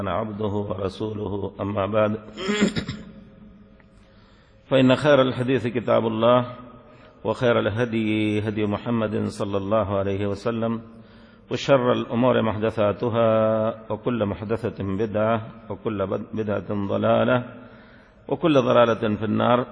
عبده ورسوله، أما بعد، فإن خير الحديث كتاب الله، وخير الهدي هدي محمد صلى الله عليه وسلم، وشر الأمور محدثاتها، وكل محدثة بدعة، وكل بدعة ضلالة، وكل ضلالة في النار.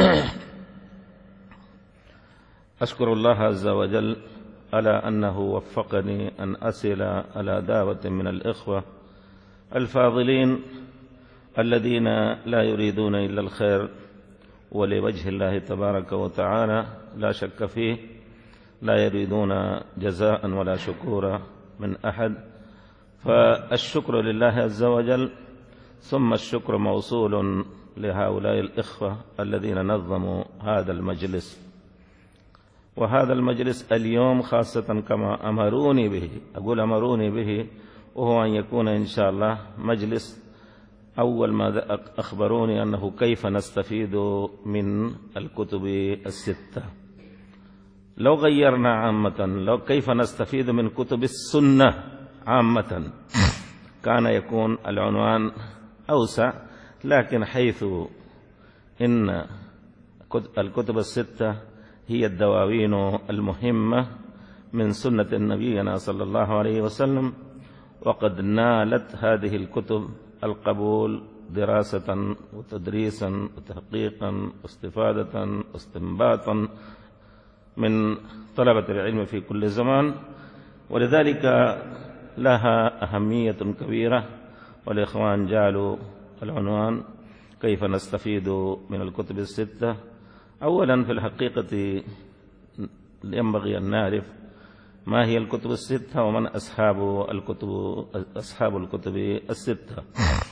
أشكر الله عز وجل على أنه وفقني أن أصل على دعوة من الإخوة الفاضلين الذين لا يريدون إلا الخير ولوجه الله تبارك وتعالى، لا شك فيه، لا يريدون جزاء ولا شكورا من أحد. فالشكر لله عز وجل، ثم الشكر موصول لهؤلاء الإخوة الذين نظموا هذا المجلس. وهذا المجلس اليوم خاصة كما أمروني به، أقول أمروني به، وهو أن يكون إن شاء الله مجلس أول ما أخبروني أنه كيف نستفيد من الكتب الستة. لو غيرنا عامة، لو كيف نستفيد من كتب السنة عامة، كان يكون العنوان أوسع. لكن حيث إن الكتب الستة هي الدواوين المهمة من سنة نبينا صلى الله عليه وسلم، وقد نالت هذه الكتب القبول دراسة وتدريسا وتحقيقا واستفادة واستنباطا من طلبة العلم في كل زمان، ولذلك لها أهمية كبيرة. والإخوان جعلوا العنوان كيف نستفيد من الكتب الستة. أولا في الحقيقة ينبغي أن نعرف ما هي الكتب الستة ومن أصحاب الكتب الستة.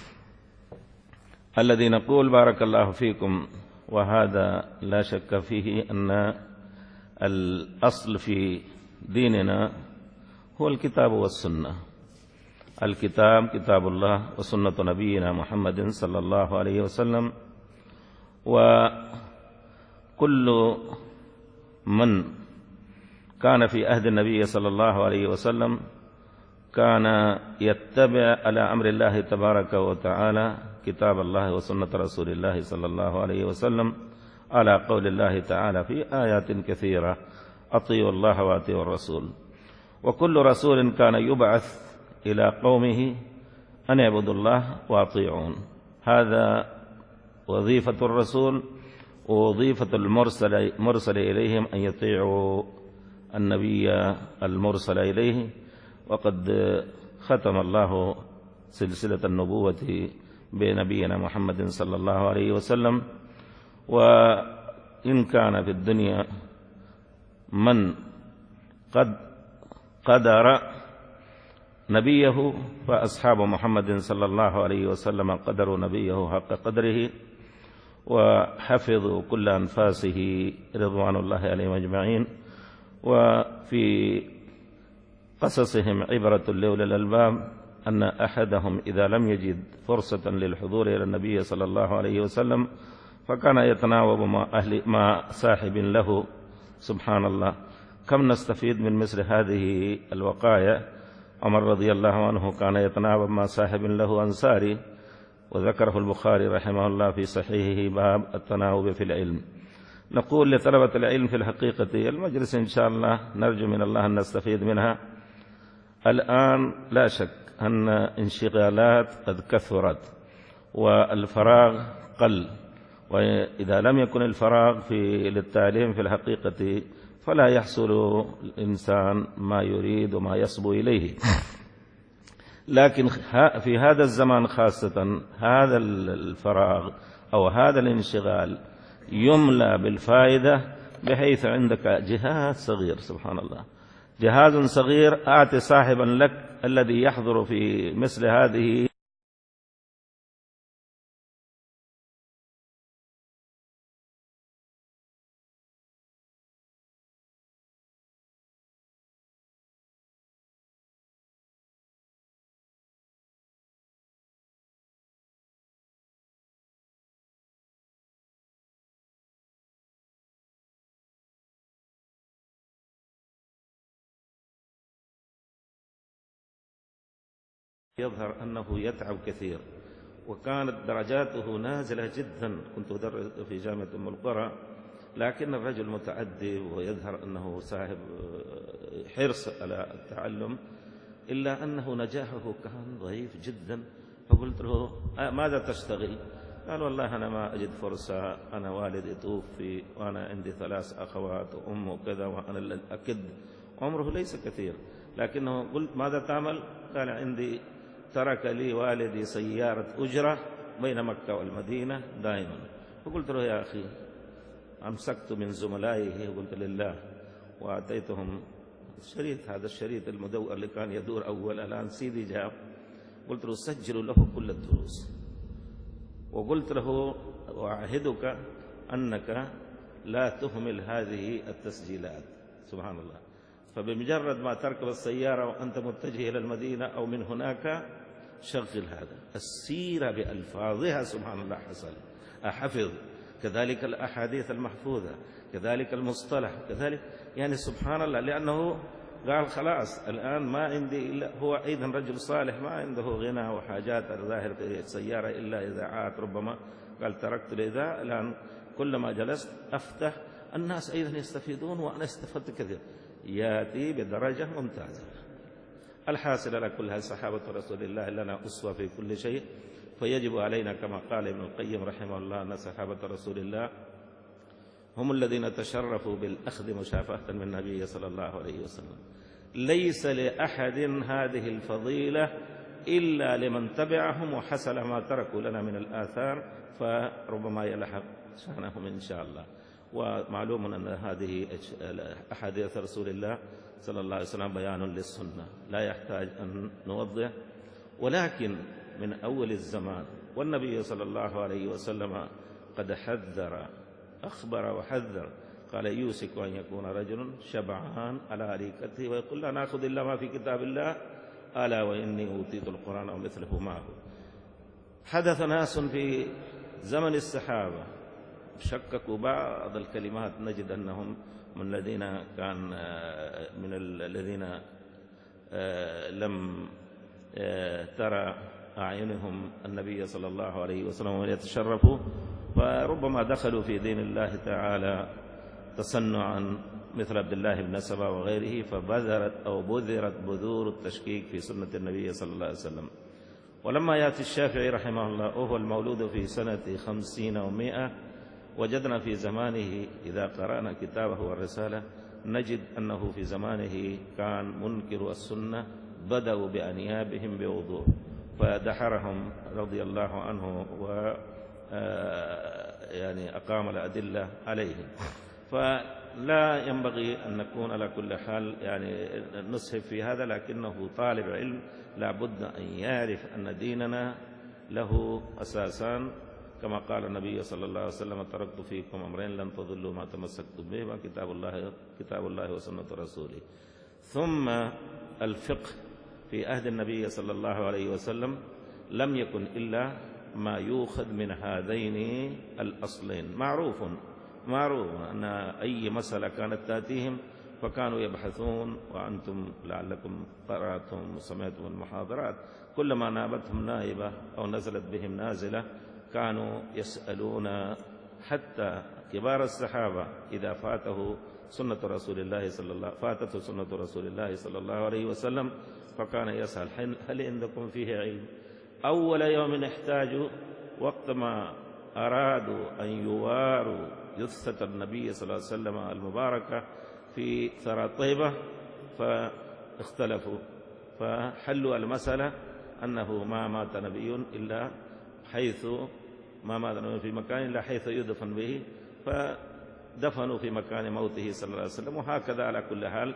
الذي نقول بارك الله فيكم، وهذا لا شك فيه، أن الأصل في ديننا هو الكتاب والسنة. الكتاب كتاب الله، وسنة نبينا محمد صلى الله عليه وسلم. وكل من كان في عهد النبي صلى الله عليه وسلم كان يتبع على أمر الله تبارك وتعالى كتاب الله وسنة رسول الله صلى الله عليه وسلم، على قول الله تعالى في آيات كثيرة: أطيعوا الله وأطيعوا الرسول. وكل رسول كان يبعث إلى قومه أن يعبدوا الله وأطيعون. هذا وظيفة الرسول، ووظيفة المرسل إليهم أن يطيعوا النبي المرسل إليه. وقد ختم الله سلسلة النبوة بنبينا محمد صلى الله عليه وسلم. وإن كان في الدنيا من قد قدر نبيه، فأصحاب محمد صلى الله عليه وسلم قدروا نبيه حق قدره، وحفظوا كل أنفاسه رضوان الله عليهم أجمعين. وفي قصصهم عبرة لأولي الألباب، أن أحدهم إذا لم يجد فرصة للحضور إلى النبي صلى الله عليه وسلم فكان يتناوب مع صاحب له. سبحان الله، كم نستفيد من مثل هذه الوقايا. عمر رضي الله عنه كان يتناوب مع صاحب له أنصاري، وذكره البخاري رحمه الله في صحيحه باب التناوب في العلم. نقول لطلبة العلم في الحقيقة المجلس إن شاء الله نرجو من الله أن نستفيد منها. الآن لا شك أن انشغالات قد كثرت والفراغ قل، وإذا لم يكن الفراغ للتعليم في الحقيقة فلا يحصل الإنسان ما يريد وما يصبو إليه. لكن في هذا الزمان خاصة هذا الفراغ أو هذا الانشغال يملى بالفائدة، بحيث عندك جهاز صغير، سبحان الله، جهاز صغير أعطي صاحبا لك الذي يحضر في مثل هذه يظهر أنه يتعب كثير، وكانت درجاته نازلة جدا. كنت أدرس في جامعة أم القرى، لكن الرجل متأدب ويظهر أنه صاحب حرص على التعلم، إلا أنه نجاحه كان ضعيف جدا. فقلت له ماذا تشتغل؟ قال والله أنا ما أجد فرصة، أنا والدي توفي وأنا عندي 3 أخوات وأم وكذا، وأنا الأكد عمره ليس كثير. لكنه قلت ماذا تعمل؟ قال عندي ترك لي والدي سيارة أجرة بين مكة والمدينة دائما. فقلت له يا أخي، أمسكت من زملائه وقلت لله، وأعطيتهم الشريط، هذا الشريط المدور اللي كان يدور أول، الآن سيدي جاب. قلت له سجلوا له كل الدروس، وقلت له وأعهدك أنك لا تهمل هذه التسجيلات. سبحان الله. فبمجرد ما تركب السيارة وأنت متجه إلى المدينة أو من هناك، شغل هذا السيرة بألفاظها. سبحان الله، حفظ كذلك الأحاديث المحفوظة، كذلك المصطلح، كذلك يعني سبحان الله. لأنه قال خلاص الآن ما عندي إلا هو، أيضا رجل صالح ما عنده غنى وحاجات الظاهر في السيارة إلا إذاعات ربما. قال تركت الإذاعة، الآن كلما جلست أفتح، الناس أيضا يستفيدون وأنا استفدت كثير، يأتي بدرجة ممتازة. الحاصل على كل هذه صحابة رسول الله لنا أسوة في كل شيء، فيجب علينا كما قال ابن القيم رحمه الله أن صحابة رسول الله هم الذين تشرفوا بالأخذ مشافهة من النبي صلى الله عليه وسلم. ليس لأحد هذه الفضيلة إلا لمن تبعهم وحصل ما تركوا لنا من الآثار، فربما يلحق شأنهم إن شاء الله. ومعلوم أن هذه أحاديث رسول الله صلى الله عليه وسلم بيان للسنة، لا يحتاج أن نوضح. ولكن من أول الزمان والنبي صلى الله عليه وسلم قد حذر، أخبر وحذر، قال يوشك أن يكون رجل شبعان على أريكته ويقول لا نأخذ إلا ما في كتاب الله، ألا وإني أوتيت القرآن ومثله معه. حدث ناس في زمن الصحابة شككوا بعض الكلمات، نجد أنهم من الذين كان من الذين لم ترى أعينهم النبي صلى الله عليه وسلم ويتشرفوا، فربما دخلوا في دين الله تعالى تصنعا مثل عبد الله بن سبا وغيره، فبذرت أو بذرت بذور التشكيك في سنة النبي صلى الله عليه وسلم. ولما يأتي الشافعي رحمه الله وهو المولود في سنة 50 و100، وجدنا في زمانه إذا قرأنا كتابه والرسالة نجد أنه في زمانه كان منكر السنة، بدأوا بأنيابهم بوضوح، فدحرهم رضي الله عنه و يعني أقام الأدلة عليهم. فلا ينبغي أن نكون على كل حال يعني نسهب في هذا، لكنه طالب علم لا بد أن يعرف أن ديننا له أساسان، كما قال النبي صلى الله عليه وسلم تركت فيكم أمرين لن تضلوا ما تمسكتم بهما كتاب الله وسنة رسوله. ثم الفقه في عهد النبي صلى الله عليه وسلم لم يكن إلا ما يؤخذ من هذين الأصلين. معروف أن أي مسألة كانت تأتيهم فكانوا يبحثون، وأنتم لعلكم قرأتم وسمعتم المحاضرات، كلما نابتهم نائبة أو نزلت بهم نازلة كانوا يسألون. حتى كبار الصحابة إذا فاتته سنة رسول الله صلى الله عليه وسلم فكان يسأل هل عندكم فيه علم؟ أول يوم احتاجوا وقت ما أرادوا أن يواروا جثة النبي صلى الله عليه وسلم المباركة في ثرى طيبة، فاختلفوا فحلوا المسألة أنه ما مات نبي إلا حيث ما مات نبي في مكان إلا حيث يدفن به، فدفنوا في مكان موته صلى الله عليه وسلم. وهكذا على كل حال.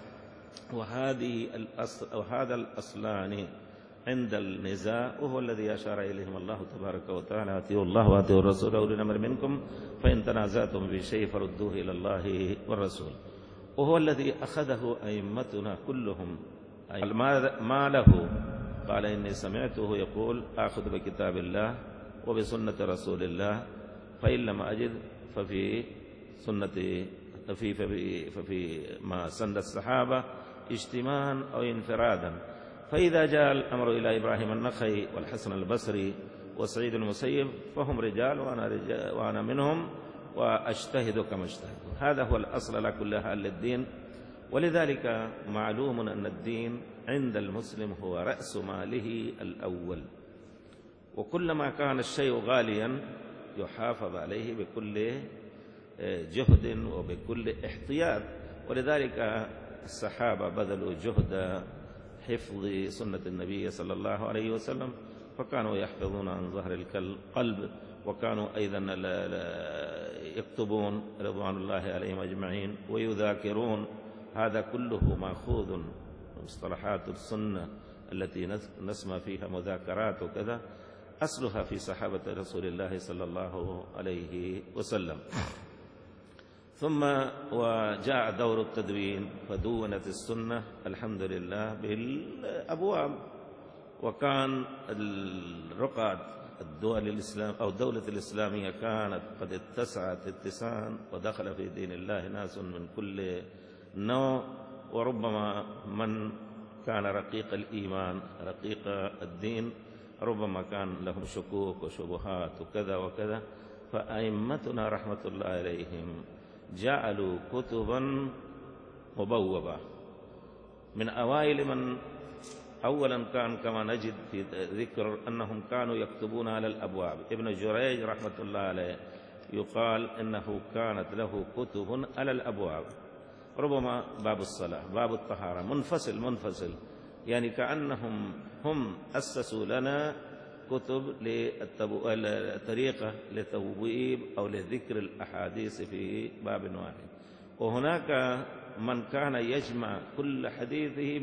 وهذا الأصلان عند النزاع وهو الذي أشار إليهم الله تبارك وتعالى أطيعوا الله وأطيعوا الرسول وأولي الأمر منكم فإن تنازعتم في شيء فردوه إلى الله والرسول. وهو الذي أخذه أئمتنا كلهم. ما له قال إني سمعته يقول آخذ بكتاب الله وبسنة رسول الله، فإن لم أجد ففي سنة ففي ما سند الصحابة اجتماعا أو انفرادا. فإذا جاء الأمر إلى إبراهيم النخعي والحسن البصري وسعيد المسيب فهم رجال وأنا منهم وأجتهد كما اجتهد. هذا هو الأصل على كل حال للدين. ولذلك معلوم أن الدين عند المسلم هو رأس ماله الأول، وكلما كان الشيء غاليا يحافظ عليه بكل جهد وبكل احتياط. ولذلك الصحابة بذلوا جهد حفظ سنة النبي صلى الله عليه وسلم، فكانوا يحفظون عن ظهر القلب، وكانوا أيضا يكتبون رضوان الله عليهم أجمعين ويذاكرون. هذا كله مأخوذ من مصطلحات السنة التي نسمع فيها مذاكرات وكذا، أصلها في صحابة رسول الله صلى الله عليه وسلم. ثم وجاء دور التدوين فدونت السنة الحمد لله بالأبواب. وكان الرقعة الدول الإسلام أو الدولة الإسلامية كانت قد اتسعت اتساعا، ودخل في دين الله ناس من كل نوع. وربما من كان رقيق الإيمان رقيق الدين ربما كان لهم شكوك وشبهات وكذا وكذا، فأئمتنا رحمة الله عليهم جعلوا كتبا مبوبة. من أوائل من أولا كان كما نجد في ذكر أنهم كانوا يكتبون على الأبواب. ابن جريج رحمة الله عليه يقال إنه كانت له كتب على الأبواب، ربما باب الصلاة باب الطهارة منفصل، يعني كأنهم هم أسسوا لنا كتب للطريقة لتبويب أو لذكر الأحاديث في باب واحد. وهناك من كان يجمع كل حديثه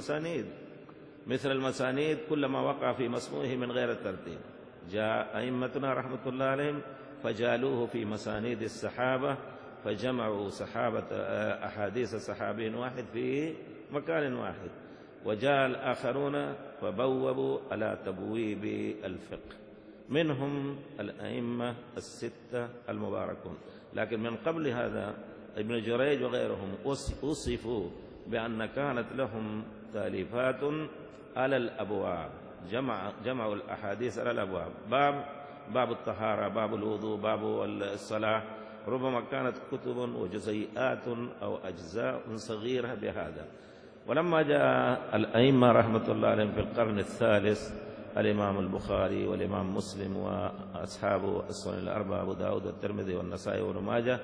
مثل المسانيد كلما وقع في مسموعه من غير الترتيب. جاء أئمتنا رحمة الله عليهم فجعلوه في مسانيد الصحابة، فجمعوا أحاديث صحابي واحد في مكان واحد. وجاء الآخرون فبوبوا على تبويب الفقه، منهم الأئمة الستة المباركون. لكن من قبل هذا ابن جريج وغيرهم وصفوا بأن كانت لهم تأليفات على الأبواب، جمعوا الأحاديث على الأبواب، باب الطهارة، باب الوضوء، باب الصلاة. ربما كانت كتب وجزيئات أو أجزاء صغيرة بهذا. ولما جاء الأئمة رحمة الله عليهم في القرن الثالث، الإمام البخاري والإمام مسلم وأصحاب السنن الأربعة أبو داود والترمذي والنسائي وابن ماجه،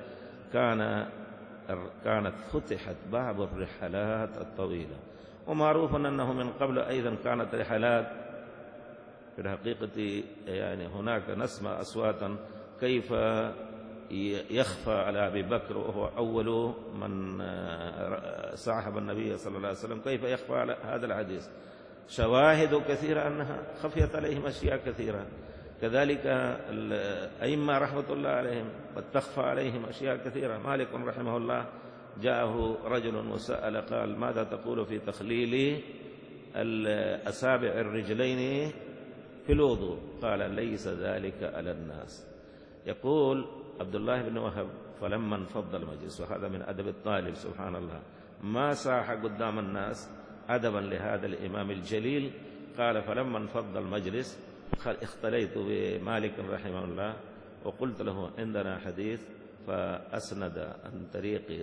كانت فتحت باب الرحلات الطويلة. ومعروف أنه من قبل أيضا كانت رحلات في الحقيقة، يعني هناك نسمع أصواتا كيف يخفى على أبي بكر وهو أول من صاحب النبي صلى الله عليه وسلم، كيف يخفى على هذا الحديث. شواهد كثيرة أنها خفيت عليهم أشياء كثيرة. كذلك الأئمة رحمة الله عليهم قد تخفى عليهم أشياء كثيرة. مالك رحمه الله جاءه رجل وسأل قال: ماذا تقول في تخليل الأصابع الرجلين في الوضوء؟ قال: ليس ذلك على الناس. يقول عبد الله بن وهب: فلما انفض المجلس، وهذا من أدب الطالب سبحان الله، ما ساح قدام الناس أدبا لهذا الإمام الجليل. قال: فلما انفض المجلس اختليت بمالك رحمه الله وقلت له: عندنا حديث. فأسند عن طريق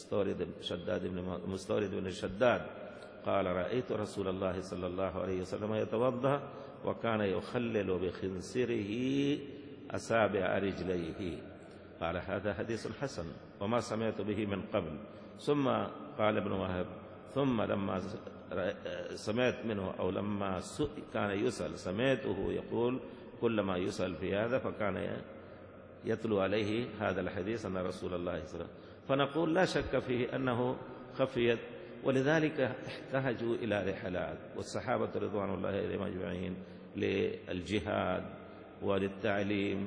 مستورد بن الشداد قال: رأيت رسول الله صلى الله عليه وسلم يتوضأ وكان يخلل بخنصره أصابع رجليه. قال: هذا حديث حسن وما سمعت به من قبل. ثم قال ابن وهب: ثم لما سمعت منه أو لما كان يسأل سمعته يقول كلما يسأل في هذا فكان يتلو عليه هذا الحديث أن رسول الله صلى الله عليه وسلم. فنقول لا شك فيه أنه خفيت. ولذلك احتاجوا إلى رحلات، والصحابة رضوان الله عليهم أجمعين للجهاد وللتعليم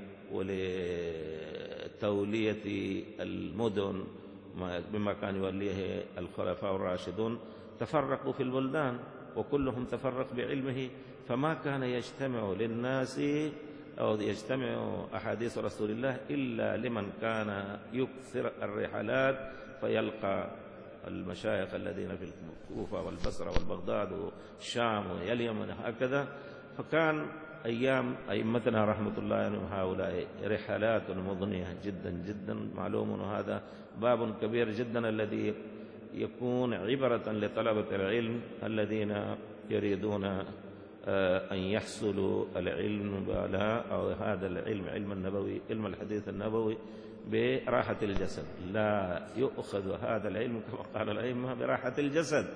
ولتولية المدن بما كان يوليه الخلفاء الراشدون، تفرقوا في البلدان وكلهم تفرق بعلمه، فما كان يجتمع للناس أو يجتمع أحاديث رسول الله إلا لمن كان يكثر الرحلات فيلقى المشايخ الذين في الكوفة والبصرة والبغداد والشام واليمن هكذا. فكان أيام أئمتنا رحمة الله عليهم هؤلاء رحلات مضنية جدا جدا، معلوم هذا باب كبير جدا الذي يكون عبرة لطلبة العلم الذين يريدون أن يحصلوا العلم أو هذا العلم علم النبوي، علم الحديث النبوي براحة الجسد. لا يؤخذ هذا العلم كما قال الأئمة براحة الجسد.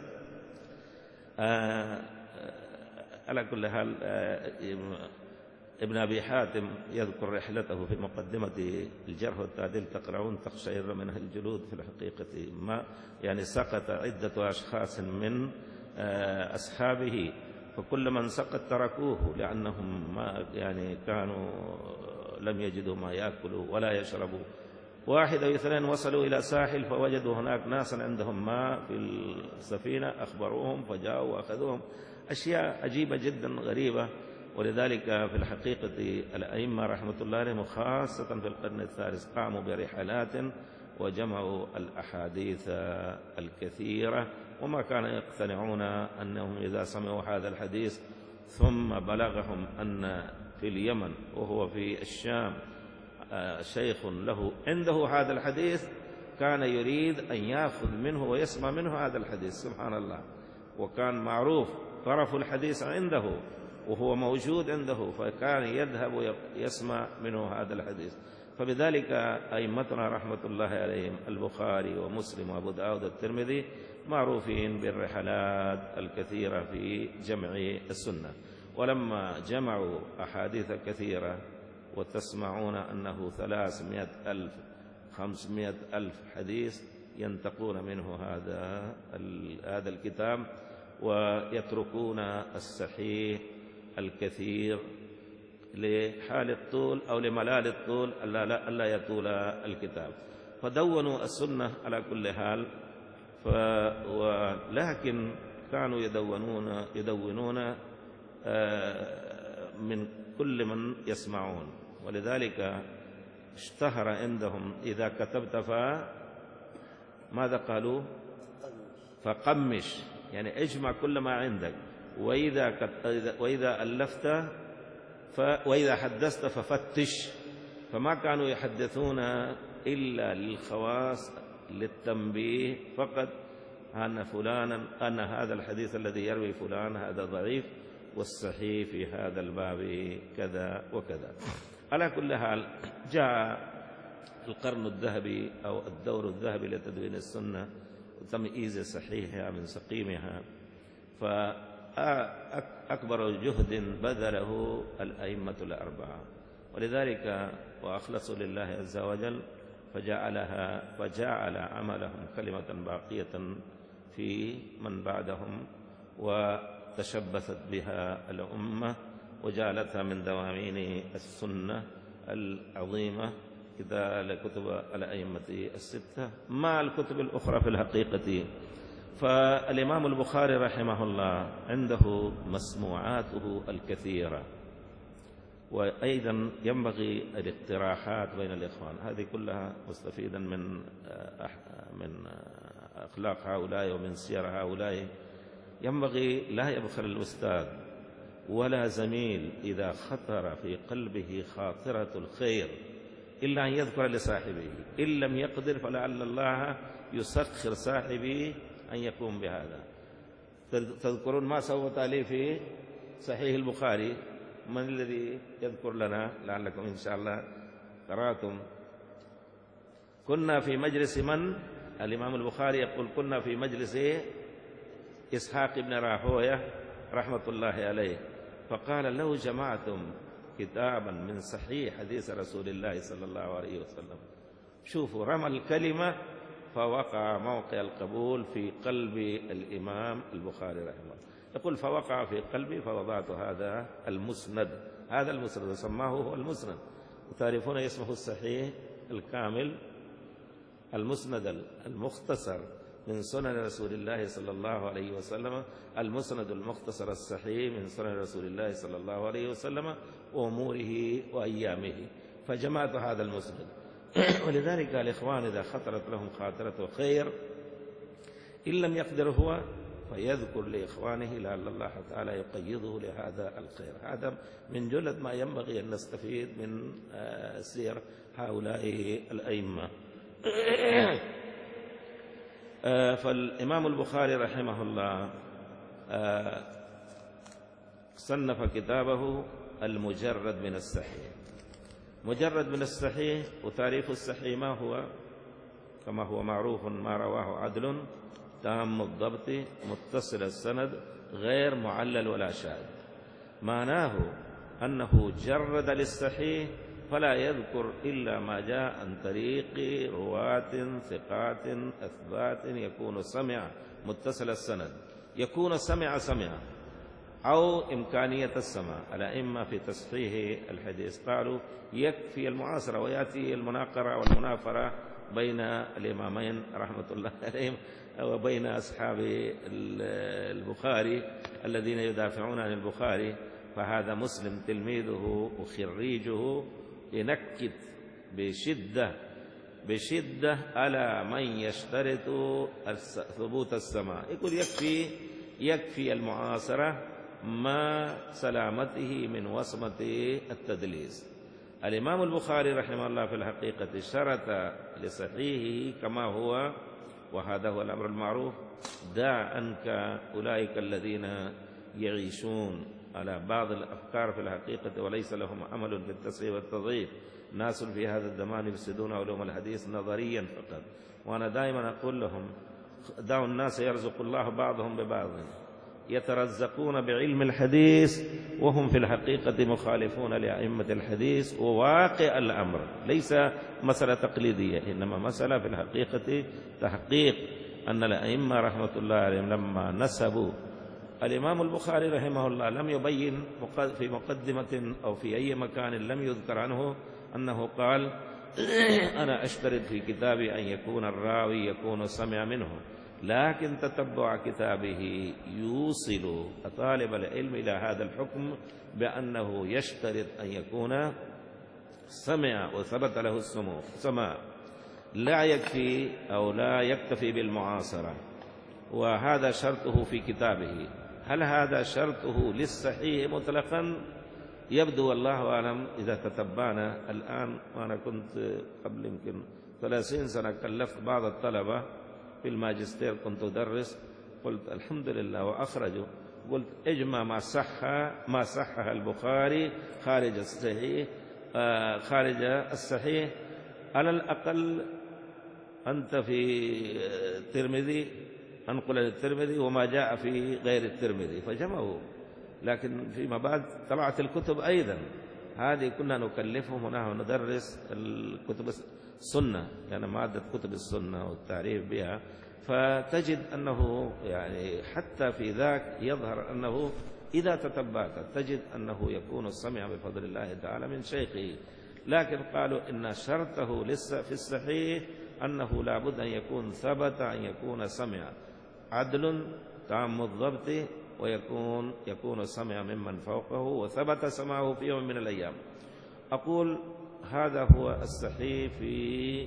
على كل حال ابن أبي حاتم يذكر رحلته في مقدمة الجرح والتعديل، تقرؤون تقشعر منها الجلود. في الحقيقة ما يعني سقط عدة أشخاص من أصحابه، فكل من سقط تركوه لأنهم ما يعني كانوا لم يجدوا ما يأكلوا ولا يشربوا. واحد أو اثنين وصلوا إلى ساحل فوجدوا هناك ناسا عندهم ماء في السفينة، أخبروهم فجاءوا وأخذوهم. أشياء عجيبة جدا غريبة. ولذلك في الحقيقة الأئمة رحمة الله عليهم خاصة في القرن الثالث قاموا برحلات وجمعوا الأحاديث الكثيرة، وما كانوا يقتنعون أنهم إذا سمعوا هذا الحديث ثم بلغهم أن في اليمن وهو في الشام شيخ له عنده هذا الحديث كان يريد أن يأخذ منه ويسمع منه هذا الحديث. سبحان الله. وكان معروف طرف الحديث عنده وهو موجود عنده، فكان يذهب يسمع منه هذا الحديث. فبذلك أئمتنا رحمة الله عليهم البخاري ومسلم وأبو داود والترمذي معروفين بالرحلات الكثيرة في جمع السنة. ولما جمعوا أحاديث كثيرة وتسمعون أنه 300,000 500,000 حديث ينتقون منه هذا الكتاب، ويتركون الصحيح الكثير لحال الطول أو لملال الطول ألا يطول الكتاب. فدونوا السنة على كل حال. ولكن كانوا يدونون من كل من يسمعون. ولذلك اشتهر عندهم إذا كتبت ماذا قالوا؟ فقمش، يعني اجمع كل ما عندك. وإذا ألفت وإذا حدثت ففتش. فما كانوا يحدثون إلا للخواص للتنبيه فقط أن هذا الحديث الذي يروي فلان هذا ضعيف، والصحيح في هذا الباب كذا وكذا. على كل حال جاء القرن الذهبي أو الدور الذهبي لتدوين السنة وتمييز صحيحها من سقيمها. فأكبر جهد بذله الأئمة الأربعة، ولذلك وأخلصوا لله عز وجل فجعل عملهم كلمة باقية في من بعدهم، وتشبثت بها الأمة وجعلتها من دواوين السنة العظيمة إذا لكتب الأئمة الستة مع الكتب الأخرى. في الحقيقة فالإمام البخاري رحمه الله عنده مسموعاته الكثيرة، وأيضا ينبغي الاقتراحات بين الإخوان. هذه كلها مستفيدا من أخلاق هؤلاء ومن سير هؤلاء. ينبغي لا يبخل الأستاذ ولا زميل إذا خطر في قلبه خاطرة الخير إلا أن يذكر لصاحبه، إن لم يقدر فلعل الله يسخر صاحبه أن يقوم بهذا. تذكرون ما سوت لي في صحيح البخاري؟ من الذي يذكر لنا؟ لعلكم إن شاء الله قرأتم. كنا في مجلس من؟ الإمام البخاري يقول كنا في مجلس إسحاق بن راهويه رحمة الله عليه، فقال لو جمعتم كتابا من صحيح حديث رسول الله صلى الله عليه وسلم. شوفوا، رمى الكلمة فوقع موقع القبول في قلب الإمام البخاري رحمه الله. يقول فوقع في قلبي فوضعت هذا المسند سماه هو المسند. وتعرفون اسمه الصحيح الكامل، المسند المختصر من سنن رسول الله صلى الله عليه وسلم، المسند المختصر الصحيح من سنن رسول الله صلى الله عليه وسلم وأموره وأيامه. فجمعت هذا المسند. ولذلك الإخوان إذا خطرت لهم خاطرة خير إن لم يقدر هو فيذكر لإخوانه لعل الله تعالى يقيضه لهذا الخير. هذا من جملة ما ينبغي أن نستفيد من سير هؤلاء الأئمة. فالإمام البخاري رحمه الله صنف كتابه المجرد من الصحيح. مجرد من الصحيح، وتعريف الصحيح ما هو؟ كما هو معروف: ما رواه عدل تام الضبط متصل السند غير معلل ولا شاذ. معناه أنه جرد للصحيح فلا يذكر إلا ما جاء عن طريق رواة ثقات أثبات، يكون سمع متصل السند، يكون سمع أو إمكانية السماع. الأئمة في تصحيح الحديث قالوا يكفي المعاصرة، ويأتي المناقرة والمنافرة بين الإمامين رحمة الله عليهم وبين أصحاب البخاري الذين يدافعون عن البخاري. فهذا مسلم تلميذه وخريجه ينكت بشدة على من يشترط ثبوت السماع، يقول يكفي المعاصرة ما سلامته من وصمة التدليس. الإمام البخاري رحمه الله في الحقيقة شرط لصحيحه كما هو، وهذا هو الأمر المعروف: دع عنك أولئك الذين يعيشون على بعض الأفكار في الحقيقة وليس لهم عمل بالتصحيح والتضعيف. ناس في هذا الزمان يفسدون علوم الحديث نظريا فقط. وأنا دائما أقول لهم: دعوا الناس يرزق الله بعضهم ببعض، يترزقون بعلم الحديث وهم في الحقيقة مخالفون لأئمة الحديث. وواقع الأمر ليس مسألة تقليدية، إنما مسألة في الحقيقة تحقيق أن الأئمة رحمة الله عليهم لما نسبوا الإمام البخاري رحمه الله لم يبين في مقدمة أو في أي مكان لم يذكر عنه أنه قال: أنا أشترط في كتابي أن يكون الراوي يكون سمع منه، لكن تتبع كتابه يوصل طالب العلم إلى هذا الحكم بأنه يشترط أن يكون سمع وثبت له السماع، لا يكفي أو لا يكتفي بالمعاصرة. وهذا شرطه في كتابه. هل هذا شرطه للصحيح مطلقا؟ يبدو والله أعلم إذا تتبعنا الآن. وأنا كنت قبل يمكن 30 سنة كلفت بعض الطلبة في الماجستير، كنت أدرس، قلت الحمد لله وأخرجوا، قلت اجمع ما صحها البخاري خارج الصحيح على الأقل أنت في الترمذي أنقل للترمذي وما جاء في غير الترمذي، فجمعوا. لكن فيما بعد طلعت الكتب أيضا، هذه كنا نكلفهم ونحن ندرس الكتب السنة، يعني مادة كتب السنة والتعريف بها. فتجد أنه يعني حتى في ذاك يظهر أنه إذا تتبعت تجد أنه يكون السمع بفضل الله تعالى من شيخه. لكن قالوا إن شرطه لسه في الصحيح أنه لابد أن يكون ثبت أن يكون سمع عدل تام الضبط، يكون سمع ممن فوقه وثبت سمعه في يوم من الأيام. أقول هذا هو الصحيح في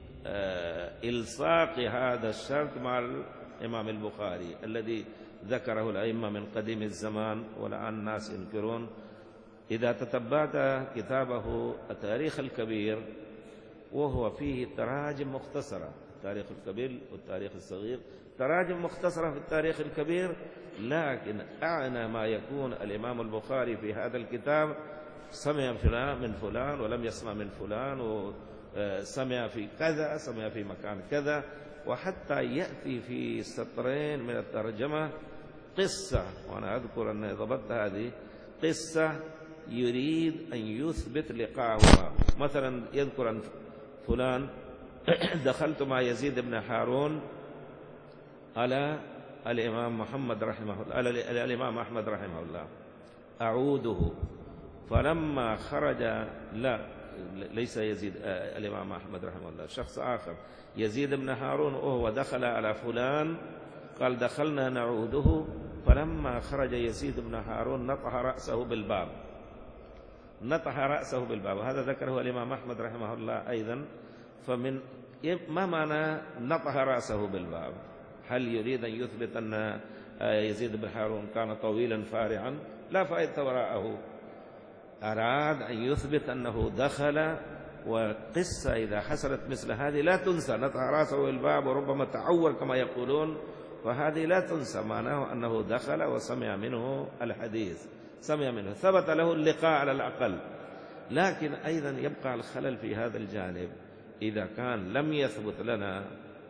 إلصاق هذا الشرط مع الإمام البخاري الذي ذكره الأئمة من قديم الزمان والآن الناس ينكرون. إذا تتبعت كتابه التاريخ الكبير وهو فيه تراجم مختصرة، التاريخ الكبير والتاريخ الصغير، تراجم مختصرة في التاريخ الكبير، لكن أعنى ما يكون الإمام البخاري في هذا الكتاب سمع فلان من فلان ولم يسمع من فلان، وسمع في كذا، سمع في مكان كذا، وحتى يأتي في سطرين من الترجمة قصة. وأنا أذكر أن ضبطت هذه قصة يريد أن يثبت لقاءهما. مثلا يذكر أن فلان دخلت مع يزيد بن هارون على الإمام محمد رحمه الله، على الإمام أحمد رحمه الله، أعوده، فلما خرج، لا ليس يزيد الإمام أحمد رحمه الله، شخص آخر، يزيد بن هارون وهو دخل على فلان، قال دخلنا نعوده، فلما خرج يزيد بن هارون نطح رأسه بالباب، نطح رأسه بالباب. وهذا ذكره الإمام أحمد رحمه الله أيضا. فمن ما معنى نطح رأسه بالباب؟ هل يريد أن يثبت أن يزيد بن هارون كان طويلا فارعا؟ لا فائدة وراءه. أراد أن يثبت أنه دخل، وقصة إذا حصلت مثل هذه لا تنسى، نطع راسه الباب وربما تعور كما يقولون، فهذه لا تنسى. معناه أنه دخل وسمع منه الحديث، سمع منه، ثبت له اللقاء على الأقل. لكن أيضا يبقى الخلل في هذا الجانب، إذا كان لم يثبت لنا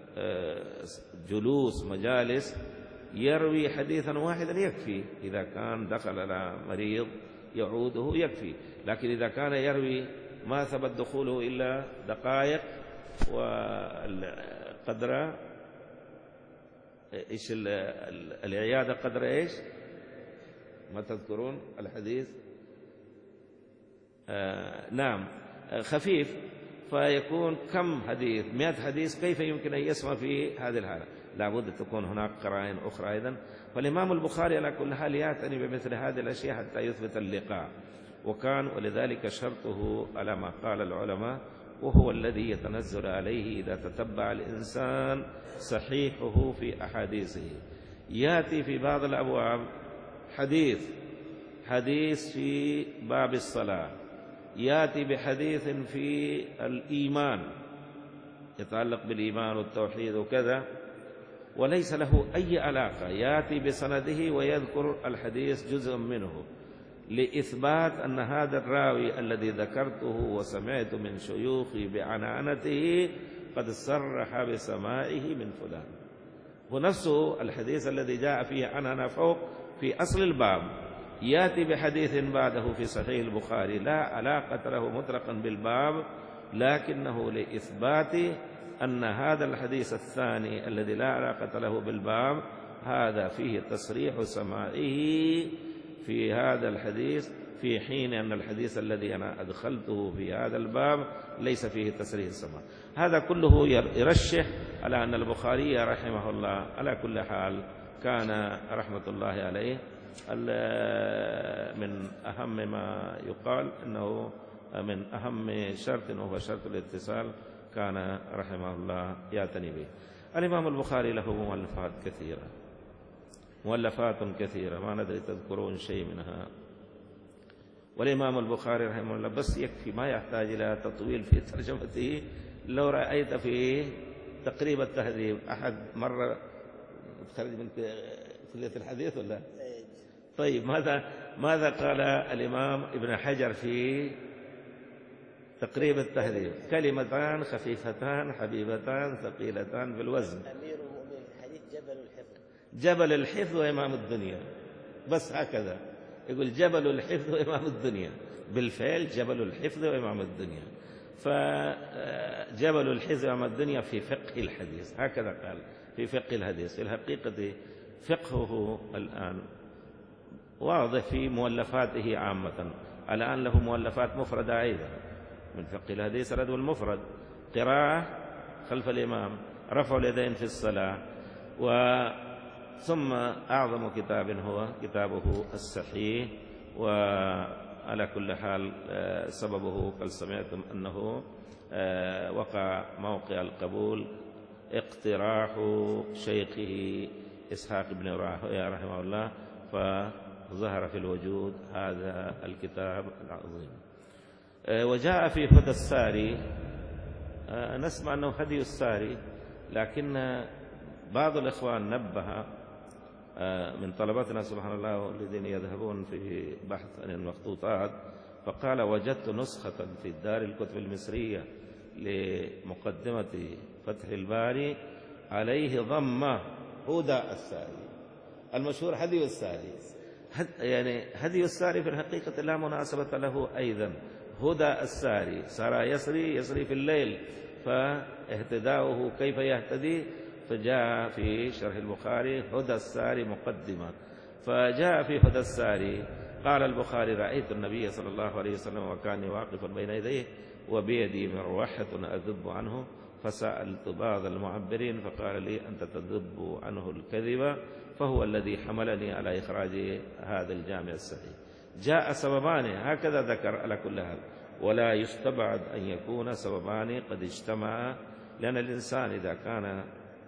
جلوس مجالس يروي حديثا واحدا يكفي. إذا كان دخل على مريض يعوده يكفي، لكن إذا كان يروي ما ثبت دخوله إلا دقائق وقدر إيش العيادة قدر إيش ما تذكرون الحديث؟ نعم خفيف، فيكون كم حديث 100 حديث، كيف يمكن أن يسمع في هذه الحالة؟ لابد تكون هناك قرائن أخرى أيضا. فالإمام البخاري على كل حال يعتني بمثل هذه الأشياء حتى يثبت اللقاء، وكان ولذلك شرطه على ما قال العلماء، وهو الذي يتنزل عليه إذا تتبع الإنسان صحيحه في أحاديثه. يأتي في بعض الأبواب حديث في باب الصلاة، يأتي بحديث في الإيمان يتعلق بالإيمان والتوحيد وكذا، وليس له أي علاقة، يأتي بسنده ويذكر الحديث جزء منه لإثبات أن هذا الراوي الذي ذكرته وسمعت من شيوخي بعنعنته قد صرح بسماعه من فلان. ونفسه الحديث الذي جاء فيه عنعنة فوق في أصل الباب يأتي بحديث بعده في صحيح البخاري لا علاقة له مطلقا بالباب، لكنه لإثبات أن هذا الحديث الثاني الذي لا علاقة له بالباب هذا فيه تصريح سماعه في هذا الحديث، في حين أن الحديث الذي أنا أدخلته في هذا الباب ليس فيه تصريح السماع. هذا كله يرشح على أن البخاري رحمه الله على كل حال كان رحمة الله عليه من أهم ما يقال أنه من أهم شرط وهو شرط الاتصال كان رحمه الله يعتني به. الإمام البخاري له مؤلفات كثيرة ما ندري تذكرون شيء منها. والإمام البخاري رحمه الله بس يكفي، ما يحتاج إلى تطويل في ترجمته. لو رأيت في تقريب التهذيب أحد مرة خرج من كلية الحديث ولا؟ طيب ماذا قال الإمام ابن حجر في تقريب التهذيب؟ كلمتان خفيفتان حبيبتان ثقيلتان في الوزن. أمير المؤمنين حديث جبل الحفظ وإمام الدنيا، بس هكذا يقول جبل الحفظ وإمام الدنيا، بالفعل جبل الحفظ وإمام الدنيا. فجبل الحفظ وإمام الدنيا في فقه الحديث، هكذا قال في فقه الحديث. في الحقيقة فقهه الآن واضح في مؤلفاته عامة. الآن له مؤلفات مفردة أيضا من فقه الحديث، الرد والمفرد، قراءة خلف الإمام، رفع اليدين في الصلاة، ثم أعظم كتاب هو كتابه الصحيح. وعلى كل حال سببه قد سمعتم أنه وقع موقع القبول اقتراح شيخه إسحاق بن راهويه رحمه الله، فظهر في الوجود هذا الكتاب العظيم. وجاء في هدى الساري، نسمع أنه هدي الساري، لكن بعض الإخوان نبه من طلبتنا سبحان الله الذين يذهبون في بحث عن المخطوطات، فقال وجدت نسخة في دار الكتب المصرية لمقدمة فتح الباري عليه ضمة هدى الساري، المشهور هدي الساري. يعني هدي الساري في الحقيقة لا مناسبة له أيضا. هدى الساري صار يسري في الليل، فاهتداؤه كيف يهتدي؟ فجاء في شرح البخاري هدى الساري مقدمة. فجاء في هدى الساري قال البخاري رأيت النبي صلى الله عليه وسلم وكان واقفا بين يديه وبيدي مروحة أذب عنه، فسألت بعض المعبرين فقال لي أنت تذب عنه الكذب، فهو الذي حملني على إخراج هذا الجامع الصحيح. جاء سببان هكذا ذكر على كل حال، ولا يستبعد أن يكون سببان قد اجتمعا، لأن الإنسان إذا كان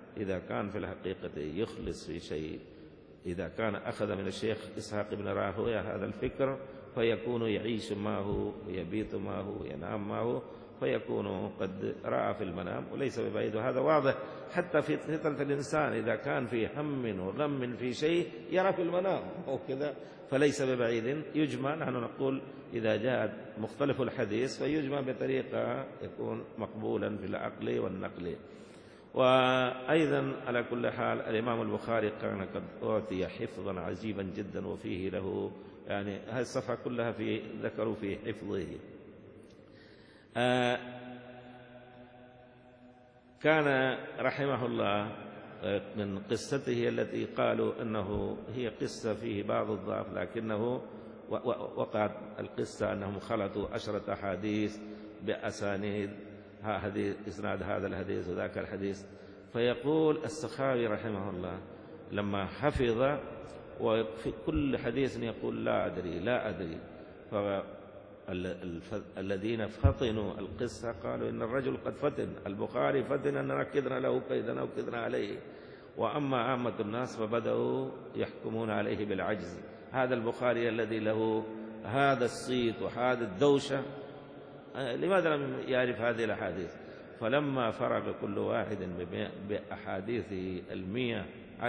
إذا كان في الحقيقة يخلص في شيء، إذا كان أخذ من الشيخ إسحاق بن راهويه هذا الفكر فيكون يعيش معه ويبيت معه وينام معه، فيكون قد رأى في المنام وليس ببعيد. وهذا واضح حتى في فطرة الإنسان، إذا كان في هم وغم في شيء يرى في المنام وكذا، فليس ببعيد يجمع. نحن نقول إذا جاء مختلف الحديث فيجمع بطريقة يكون مقبولا في العقل والنقل. وأيضا على كل حال الإمام البخاري كان قد أعطي حفظا عجيبا جدا، وفيه له يعني هذه الصفحة كلها في ذكروا في حفظه. كان رحمه الله من قصته التي قالوا أنه هي قصة فيه بعض الضعف، لكنه وقعت القصة أنهم خلطوا 10 أحاديث بأسانيد، حديث إسناد هذا الحديث وذاك الحديث. فيقول السخاوي رحمه الله لما حفظ وفي كل حديث يقول لا أدري، الذين فطنوا القصة قالوا إن الرجل قد فتن البخاري، فتن أننا كدنا له كيدنا وكدنا عليه. وأما عامة الناس فبدأوا يحكمون عليه بالعجز. هذا البخاري الذي له هذا الصيت وهذا الدوشة لماذا لم يعرف هذه الأحاديث؟ فلما فرغ كل واحد بأحاديثه 100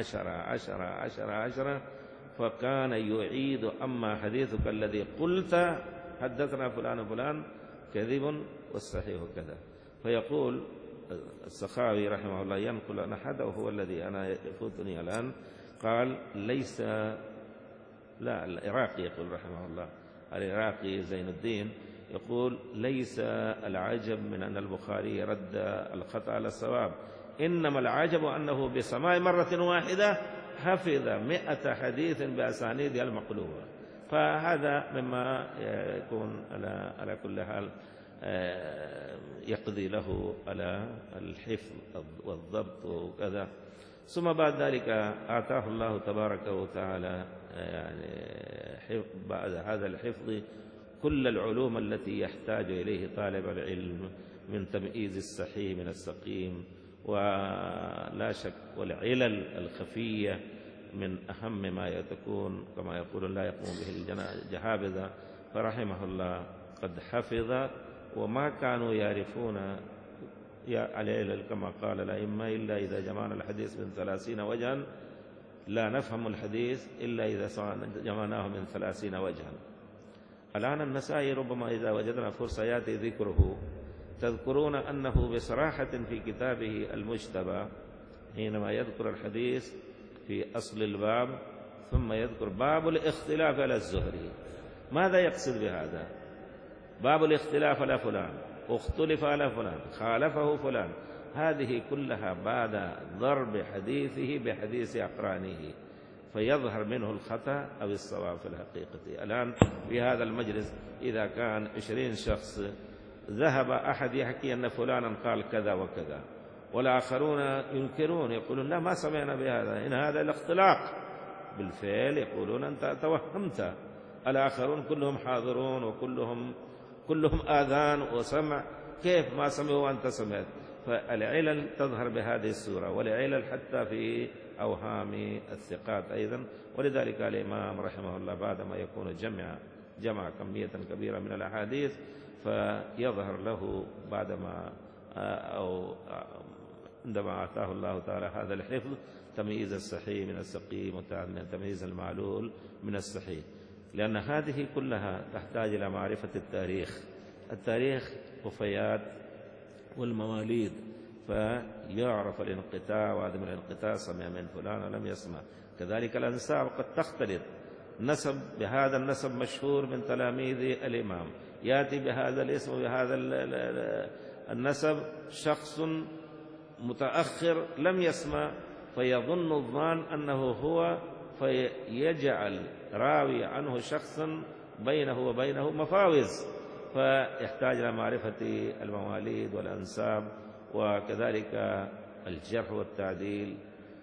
10 فكان يعيد أما حديثك الذي قلت حدثنا فلان وفلان كذب والصحيح كذا. فيقول السخاوي رحمه الله ينقل أن أحده هو الذي أنا يفوتني الآن، قال ليس، لا العراقي يقول رحمه الله، العراقي زين الدين يقول ليس العجب من أن البخاري رد الخطأ على الصواب، إنما العجب أنه بسماع مرة واحدة حفظ 100 حديث بأسانيدها المقلوبة. فهذا مما يكون على كل حال يقضي له على الحفظ والضبط وكذا. ثم بعد ذلك آتاه الله تبارك وتعالى يعني بعد هذا الحفظ كل العلوم التي يحتاج إليه طالب العلم من تمييز الصحيح من السقيم، ولا شك والعلل الخفية من أهم ما تكون كما يقول لا يقوم به الجهابذة. فرحمه الله قد حفظ وما كانوا يعرفون العلل كما قال الأئمة إلا إذا جمعنا الحديث من 30 وجها لا نفهم الحديث إلا إذا جمعناه من 30 وجها. الآن النسائي ربما إذا وجدنا فرصة يأتي ذكره. تذكرون أنه بصراحة في كتابه المجتبى حينما يذكر الحديث في أصل الباب ثم يذكر باب الاختلاف على الزهري، ماذا يقصد بهذا؟ باب الاختلاف على فلان، اختلف على فلان، خالفه فلان، هذه كلها بعد ضرب حديثه بحديث أقرانه فيظهر منه الخطأ أو الصواب في الحقيقة. الآن في هذا المجلس إذا كان 20 شخص ذهب أحد يحكي أن فلانا قال كذا وكذا والآخرون ينكرون يقولون لا ما سمعنا بهذا، إن هذا الاختلاق بالفعل يقولون أنت توهمت، الآخرون كلهم حاضرون وكلهم آذان وسمع، كيف ما سمعوا وأنت سمعت؟ فالعلل تظهر بهذه الصورة، والعلل حتى في أوهام الثقات أيضا. ولذلك الإمام رحمه الله بعدما يكون جمع كمية كبيرة من الأحاديث فيظهر له بعدما أو عندما أعطاه الله تعالى هذا الحفظ تمييز الصحيح من السقيم وتمييز المعلول من الصحيح، لأن هذه كلها تحتاج إلى معرفة التاريخ وفيات والمواليد، فيعرف الانقطاع وعدم الانقطاع، سمع من فلان ولم يسمع. كذلك الأنساب قد تختلط، نسب بهذا النسب مشهور من تلاميذ الإمام يأتي بهذا الاسم وبهذا النسب شخص متأخر لم يسمع فيظن الظان أنه هو، فيجعل راوي عنه شخصا بينه وبينه مفاوز، فيحتاج إلى معرفة المواليد والأنساب وكذلك الجرح والتعديل.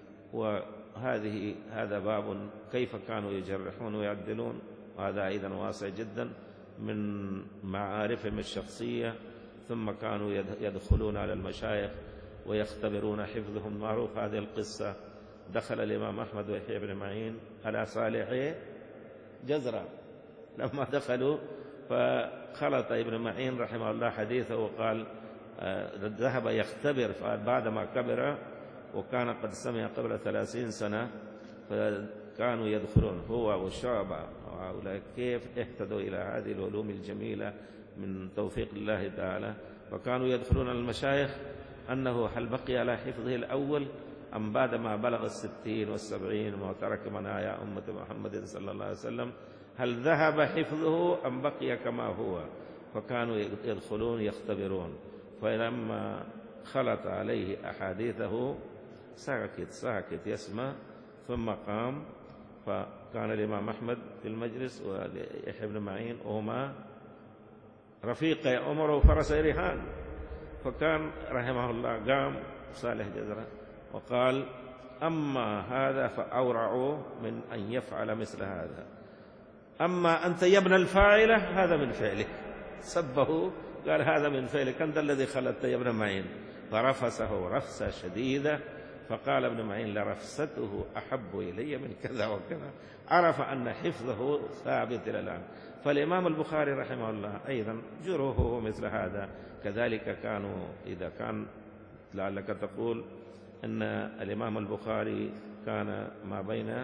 هذا باب كيف كانوا يجرحون ويعدلون، وهذا أيضا واسع جدا من معارفهم الشخصية. ثم كانوا يدخلون على المشايخ ويختبرون حفظهم. معروف هذه القصة، دخل الإمام أحمد ويحيى بن معين على صالح جزرة، لما دخلوا فخلط ابن معين رحمه الله حديثه وقال ذهب يختبر، بعدما كبر وكان قد سمع قبل 30 سنة، فكانوا يدخلون هو والشعبة وهؤلاء كيف اهتدوا إلى هذه العلوم الجميلة من توفيق الله تعالى. فكانوا يدخلون المشايخ أنه هل بقي على حفظه الأول أم بعدما بلغ 60 و70 وترك منايا أمة محمد صلى الله عليه وسلم هل ذهب حفظه أم بقي كما هو. فكانوا يدخلون يختبرون، فلما خلط عليه أحاديثه ساكت يسمع، ثم قام. فكان الإمام أحمد في المجلس ويحيى بن معين وهما رفيقي عمر وفرس رهان. فكان رحمه الله قام صالح جزرة وقال أما هذا فأورع من أن يفعل مثل هذا، أما أنت يا ابن الفاعلة هذا من فعلك. سبه، قال هذا من فعلك، أنت الذي خلدت يا ابن معين. فرفسه رفسة شديدة، فقال ابن معين لرفسته أحب إلي من كذا وكذا. عرف أن حفظه ثابت إلى الآن. فالإمام البخاري رحمه الله أيضا جروحه مثل هذا. كذلك كانوا، إذا كان لعلك تقول أن الإمام البخاري كان ما بين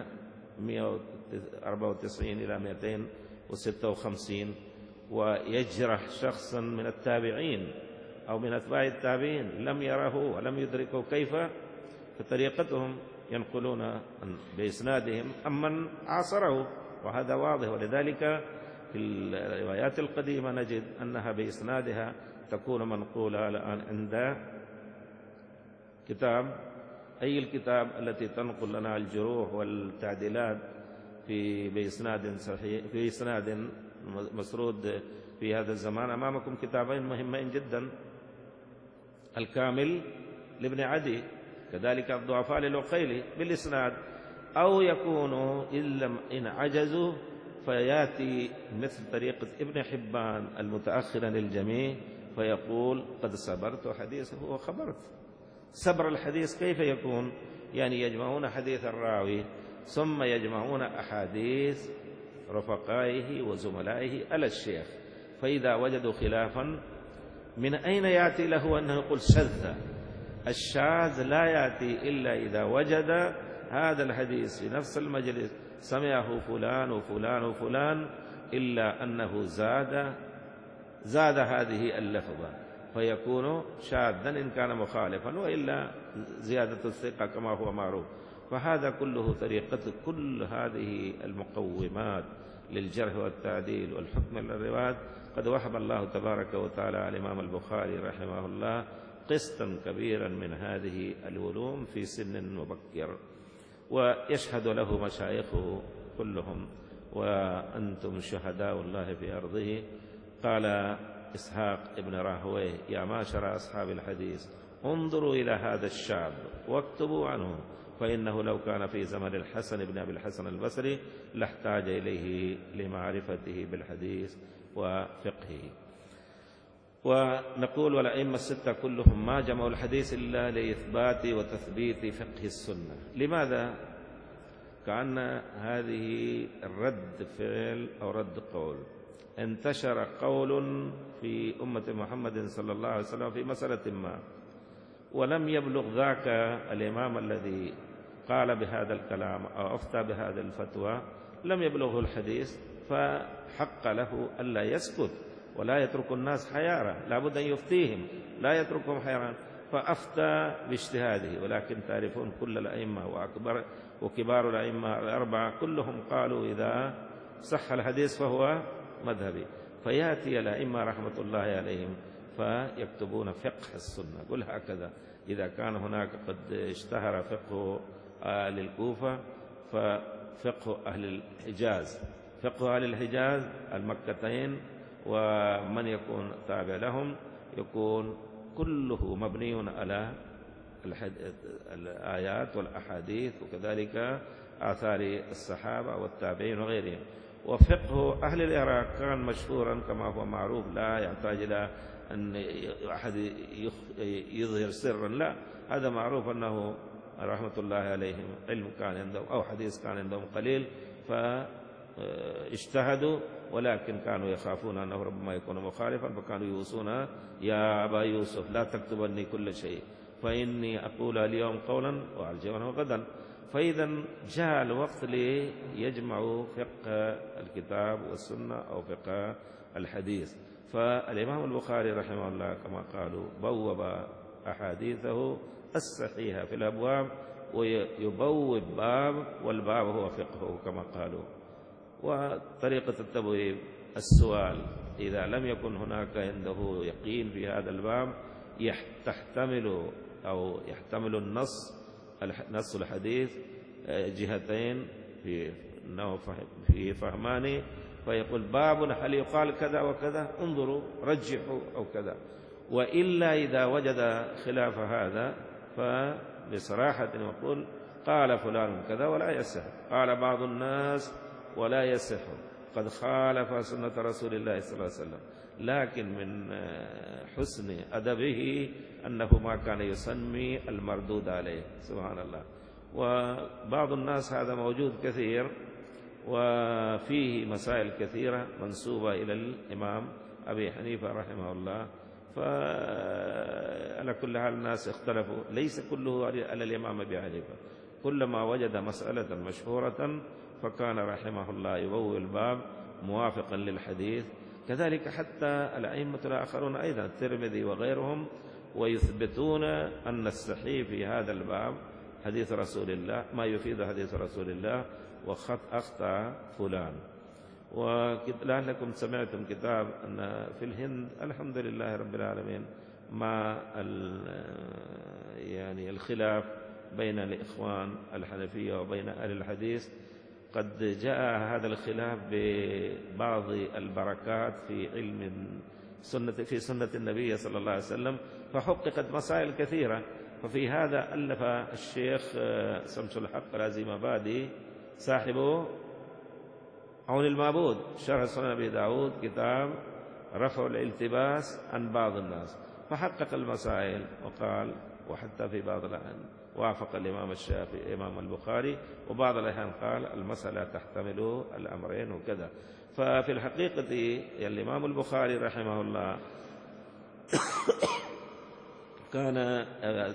194 إلى 256 ويجرح شخصا من التابعين أو من أتباع التابعين لم يره ولم يدركه كيف، فطريقتهم ينقلون بإسنادهم أمن عاصره، وهذا واضح. ولذلك في الروايات القديمة نجد أنها بإسنادها تكون منقولة الآن عند كتاب، أي الكتاب التي تنقل لنا الجروح والتعديلات بإسناد صحيح، في إسناد مسرود في هذا الزمان. أمامكم كتابين مهمين جدا، الكامل لابن عدي، كذلك الضعفاء للعقيلي بالإسناد، أو يكون إن عجزوا فيأتي مثل طريقة ابن حبان المتأخر للجميع فيقول قد صبرت حديثه وخبرت. صبر الحديث كيف يكون؟ يعني يجمعون حديث الراوي ثم يجمعون أحاديث رفقائه وزملائه على الشيخ، فإذا وجدوا خلافا من أين يأتي له أنه يقول شذ؟ الشاذ لا يأتي إلا إذا وجد هذا الحديث في نفس المجلس سمعه فلان وفلان وفلان، إلا أنه زاد هذه اللفظة فيكون شاذا إن كان مخالفا، وإلا زيادة الثقة كما هو معروف. فهذا كله طريقة كل هذه المقومات للجرح والتعديل والحكم للروايات. قد وهب الله تبارك وتعالى على الإمام البخاري رحمه الله قسطا كبيرا من هذه العلوم في سن مبكر، ويشهد له مشايخه كلهم، وأنتم شهداء الله في أرضه. قال إسحاق ابن راهويه يا معشر أصحاب الحديث انظروا إلى هذا الشاب واكتبوا عنه، فإنه لو كان في زمن الحسن بن أبي الحسن البصري لاحتاج إليه لمعرفته بالحديث وفقهه. ونقول والأئمة الستة كلهم ما جمعوا الحديث إلا لإثبات وتثبيت فقه السنة. لماذا؟ كأن هذه الرد فعل أو رد قول. انتشر قول في أمة محمد صلى الله عليه وسلم في مسألة ما، ولم يبلغ ذاك الإمام الذي قال بهذا الكلام أو أفتى بهذا الفتوى، لم يبلغه الحديث، فحق له ألا يسكت ولا يترك الناس حيارى، لا بد أن يفتيهم، لا يتركهم حيران. فأفتى باجتهاده. ولكن تعرفون كل الأئمة وكبار الأئمة الأربعة كلهم قالوا إذا صح الحديث فهو مذهبي. فيأتي الأئمة رحمة الله عليهم فيكتبون فقه السنة. قل هكذا إذا كان هناك قد اشتهر فقه أهل الكوفة ففقه أهل الحجاز، فقه أهل الحجاز المكتين ومن يكون تابع لهم يكون كله مبني على الآيات والأحاديث وكذلك آثار الصحابة والتابعين وغيرهم. وفقه أهل العراق كان مشهورا كما هو معروف، لا يحتاج إلى أن أحد يظهر سرا، لا، هذا معروف أنه رحمة الله عليهم علم كان عندهم أو حديث كان عندهم قليل، فاجتهدوا، ولكن كانوا يخافون أنه ربما يكون مخالفا، فكانوا يوصون يا أبا يوسف لا تكتبني كل شيء، فإني أقول اليوم قولا وأرجعه غدا. فإذا جاء الوقت ليجمعوا فقه الكتاب والسنة أو فقه الحديث. فالإمام البخاري رحمه الله كما قالوا بوب أحاديثه الصحيحة في الأبواب، ويبوب باب، والباب هو فقهه كما قالوا. وطريقة التبويب السؤال، إذا لم يكن هناك عنده يقين في هذا الباب يحتمل نص الحديث جهتين في فهمان، فيقول باب هل يقال كذا وكذا، انظروا رجحوا أو كذا. وإلا إذا وجد خلاف هذا فبصراحة يقول قال فلان كذا ولا يصح، قال بعض الناس ولا يصح، قد خالف سنة رسول الله صلى الله عليه وسلم. لكن من حسن أدبه أنه ما كان يسمي المردود عليه، سبحان الله. وبعض الناس هذا موجود كثير، وفيه مسائل كثيرة منسوبة إلى الإمام أبي حنيفة رحمه الله. فعلى كل حال الناس اختلفوا، ليس كله على الإمام أبي حنيفة، كلما وجد مسألة مشهورة فكان رحمه الله يبوي الباب موافقا للحديث. كذلك حتى الأئمة الآخرون أيضا الترمذي وغيرهم، ويثبتون أن الصحيح في هذا الباب حديث رسول الله، ما يفيد حديث رسول الله، أخطأ فلان. ولعلكم سمعتم كتاب أن في الهند الحمد لله رب العالمين مع يعني الخلاف بين الإخوان الحنفية وبين أهل الحديث، قد جاء هذا الخلاف ببعض البركات في علم في سنة النبي صلى الله عليه وسلم، فحققت مسائل كثيرة. ففي هذا ألف الشيخ سمس الحق العزيمبادي صاحب عون المعبود شرح سنن أبي داود كتاب رفع الالتباس عن بعض الناس، فحقق المسائل وقال، وحتى في بعض الأحيان وافق الإمام الشافعي إمام البخاري، وبعض الأحيان قال المسألة تحتمل الأمرين وكذا. ففي الحقيقة الإمام البخاري رحمه الله كان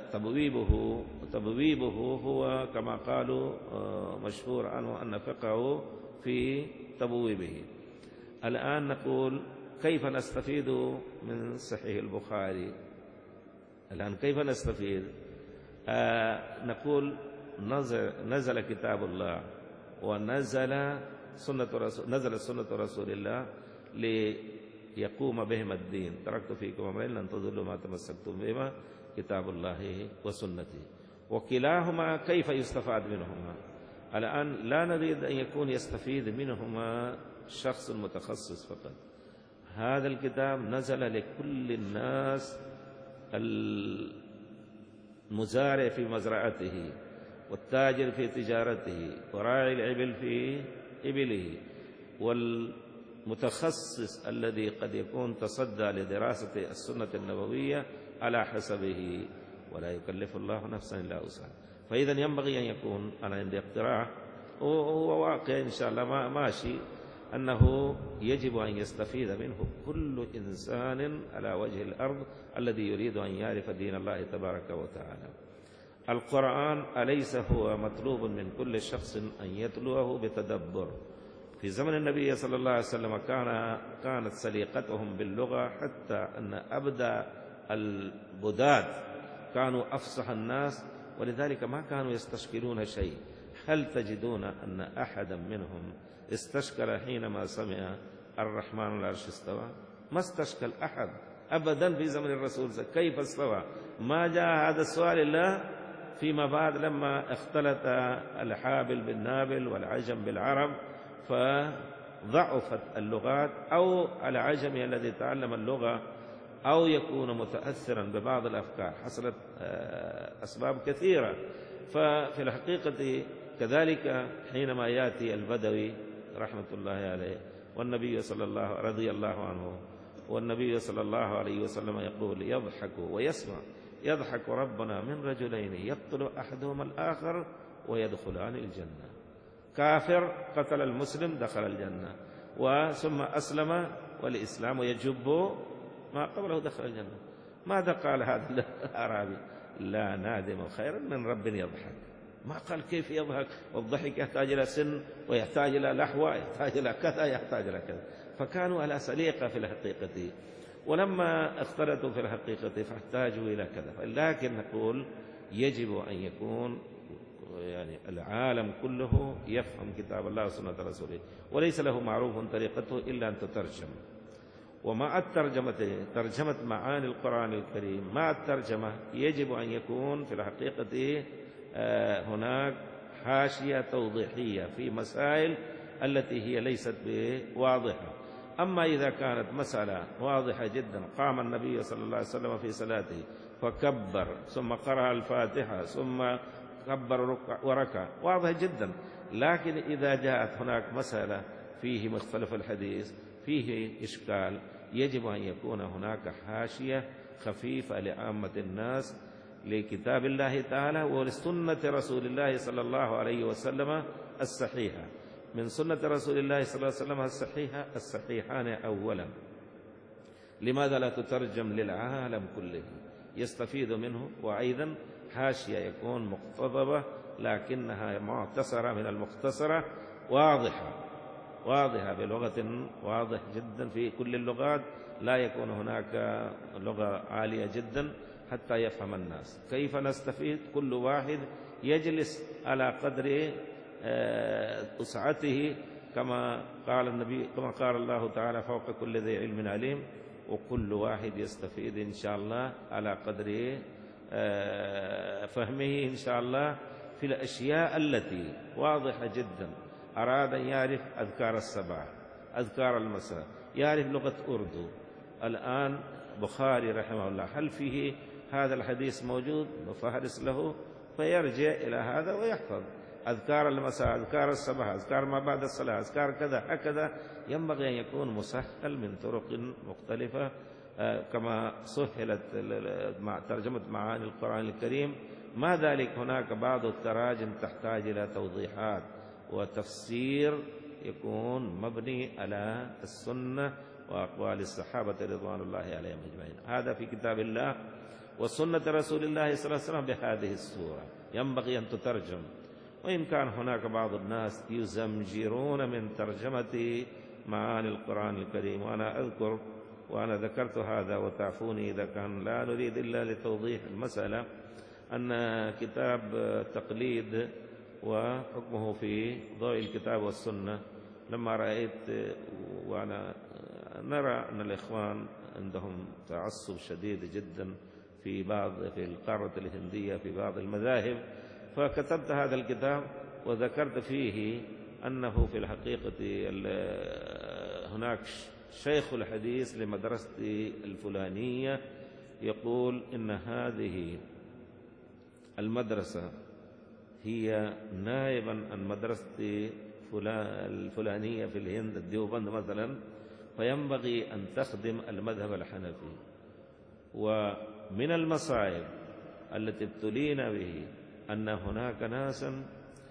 تبويبه هو كما قالوا مشهور عنه أن فقهه في تبويبه. الآن نقول كيف نستفيد من صحيح البخاري؟ الآن كيف نستفيد؟ نقول نزل كتاب الله ونزل سنة رسول الله ليقوم بهم الدين. تركت فيكم أمرين لن تضلوا ما تمسكتم بهما، كتاب الله وسنتي. وكلاهما كيف يستفاد منهما؟ الآن لا نريد أن يكون يستفيد منهما شخص متخصص فقط. هذا الكتاب نزل لكل الناس، المزارع في مزرعته، والتاجر في تجارته، وراعي الإبل في إبله، والمتخصص الذي قد يكون تصدى لدراسة السنة النبوية على حسبه، ولا يكلف الله نفسا إلا وسعها. فإذا ينبغي أن يكون، أنا عندي اقتراح وهو واقع إن شاء الله ماشي، أنه يجب أن يستفيد منه كل إنسان على وجه الأرض الذي يريد أن يعرف دين الله تبارك وتعالى. القرآن أليس هو مطلوب من كل شخص أن يتلوه بتدبر؟ في زمن النبي صلى الله عليه وسلم كانت سليقتهم باللغة، حتى أن أبدى البداد كانوا أفصح الناس، ولذلك ما كانوا يستشكلون شيء. هل تجدون أن أحدا منهم استشكل حينما سمع الرحمن على العرش استوى؟ ما استشكل أحد أبدا في زمن الرسول. كيف استوى؟ ما جاء هذا السؤال إلا فيما بعد، لما اختلط الحابل بالنابل والعجم بالعرب، فضعفت اللغات، أو العجمي الذي تعلم اللغة أو يكون متأثرا ببعض الأفكار، حصلت أسباب كثيرة. ففي الحقيقة كذلك حينما يأتي البدوي رحمة الله عليه والنبي صلى الله رضي الله عنه والنبي صلى الله عليه وسلم يقول يضحك ويسمع يضحك ربنا من رجلين يقتل أحدهما الآخر ويدخلان الجنة. كافر قتل المسلم دخل الجنة، ثم أسلم والإسلام يجب ما قبله دخل الجنة. ماذا قال هذا الأعرابي؟ لا نادم خيرا من رب يضحك. ما قال كيف يضحك، والضحك يحتاج إلى سن ويحتاج إلى لحوة يحتاج إلى كذا يحتاج إلى كذا. فكانوا على سليقة في الحقيقة، ولما اختلطوا في الحقيقة فاحتاجوا إلى كذا. لكن نقول يجب أن يكون يعني العالم كله يفهم كتاب الله وسنة رسوله، وليس له معروف طريقته إلا أن تترجم. ومع الترجمة ترجمة معاني القرآن الكريم، مع الترجمة يجب أن يكون في الحقيقة هناك حاشية توضيحية في مسائل التي هي ليست واضحة. أما إذا كانت مسألة واضحة جدا، قام النبي صلى الله عليه وسلم في صلاته فكبر ثم قرأ الفاتحة ثم كبر وركع، واضح جدا. لكن إذا جاءت هناك مسألة فيه مختلف الحديث فيه إشكال، يجب أن يكون هناك حاشية خفيفة لعامة الناس لكتاب الله تعالى ولسنة رسول الله صلى الله عليه وسلم الصحيحة. من سنة رسول الله صلى الله عليه وسلم الصحيحة الصحيحان أولا. لماذا لا تترجم للعالم كله يستفيد منه؟ وأيضا حاشية يكون مقتضبة لكنها معتصرة من المختصرة، واضحة بلغة واضح جدا في كل اللغات، لا يكون هناك لغة عالية جدا حتى يفهم الناس. كيف نستفيد؟ كل واحد يجلس على قدر وسعته، كما قال النبي، كما قال الله تعالى فوق كل ذي علم عليم. وكل واحد يستفيد إن شاء الله على قدر فهمه إن شاء الله في الأشياء التي واضحة جدا. أراد أن يعرف أذكار الصباح، أذكار المساء، يعرف لغة أردو. الآن بخاري رحمه الله هل فيه هذا الحديث موجود؟ فهرس له فيرجع إلى هذا ويحفظ أذكار المساء، أذكار الصباح، أذكار ما بعد الصلاة، أذكار كذا. هكذا ينبغي أن يكون مسهل من طرق مختلفة كما سهلت مع ترجمة معاني القرآن الكريم. ما ذلك هناك بعض التراجم تحتاج إلى توضيحات وتفسير يكون مبني على السنة وأقوال الصحابة رضوان الله عليهم أجمعين. هذا في كتاب الله وسنة رسول الله صلى الله عليه وسلم بهذه الصورة ينبغي أن تترجم. وإن كان هناك بعض الناس يزمجرون من ترجمة معاني القرآن الكريم، وأنا أذكر وأنا ذكرت هذا وتعفوني إذا كان لا نريد إلا لتوضيح المسألة، أن كتاب تقليد وحكمه في ضوء الكتاب والسنة، لما رأيت وأنا نرى أن الإخوان عندهم تعصب شديد جدا في القارة الهندية في بعض المذاهب، فكتبت هذا الكتاب وذكرت فيه أنه في الحقيقة هناك شيخ الحديث لمدرستي الفلانية يقول إن هذه المدرسة هي نائبا عن مدرستي الفلانية في الهند الديوبند مثلا، فينبغي أن تخدم المذهب الحنفي. ومن المصائب التي ابتلينا به أن هناك ناسا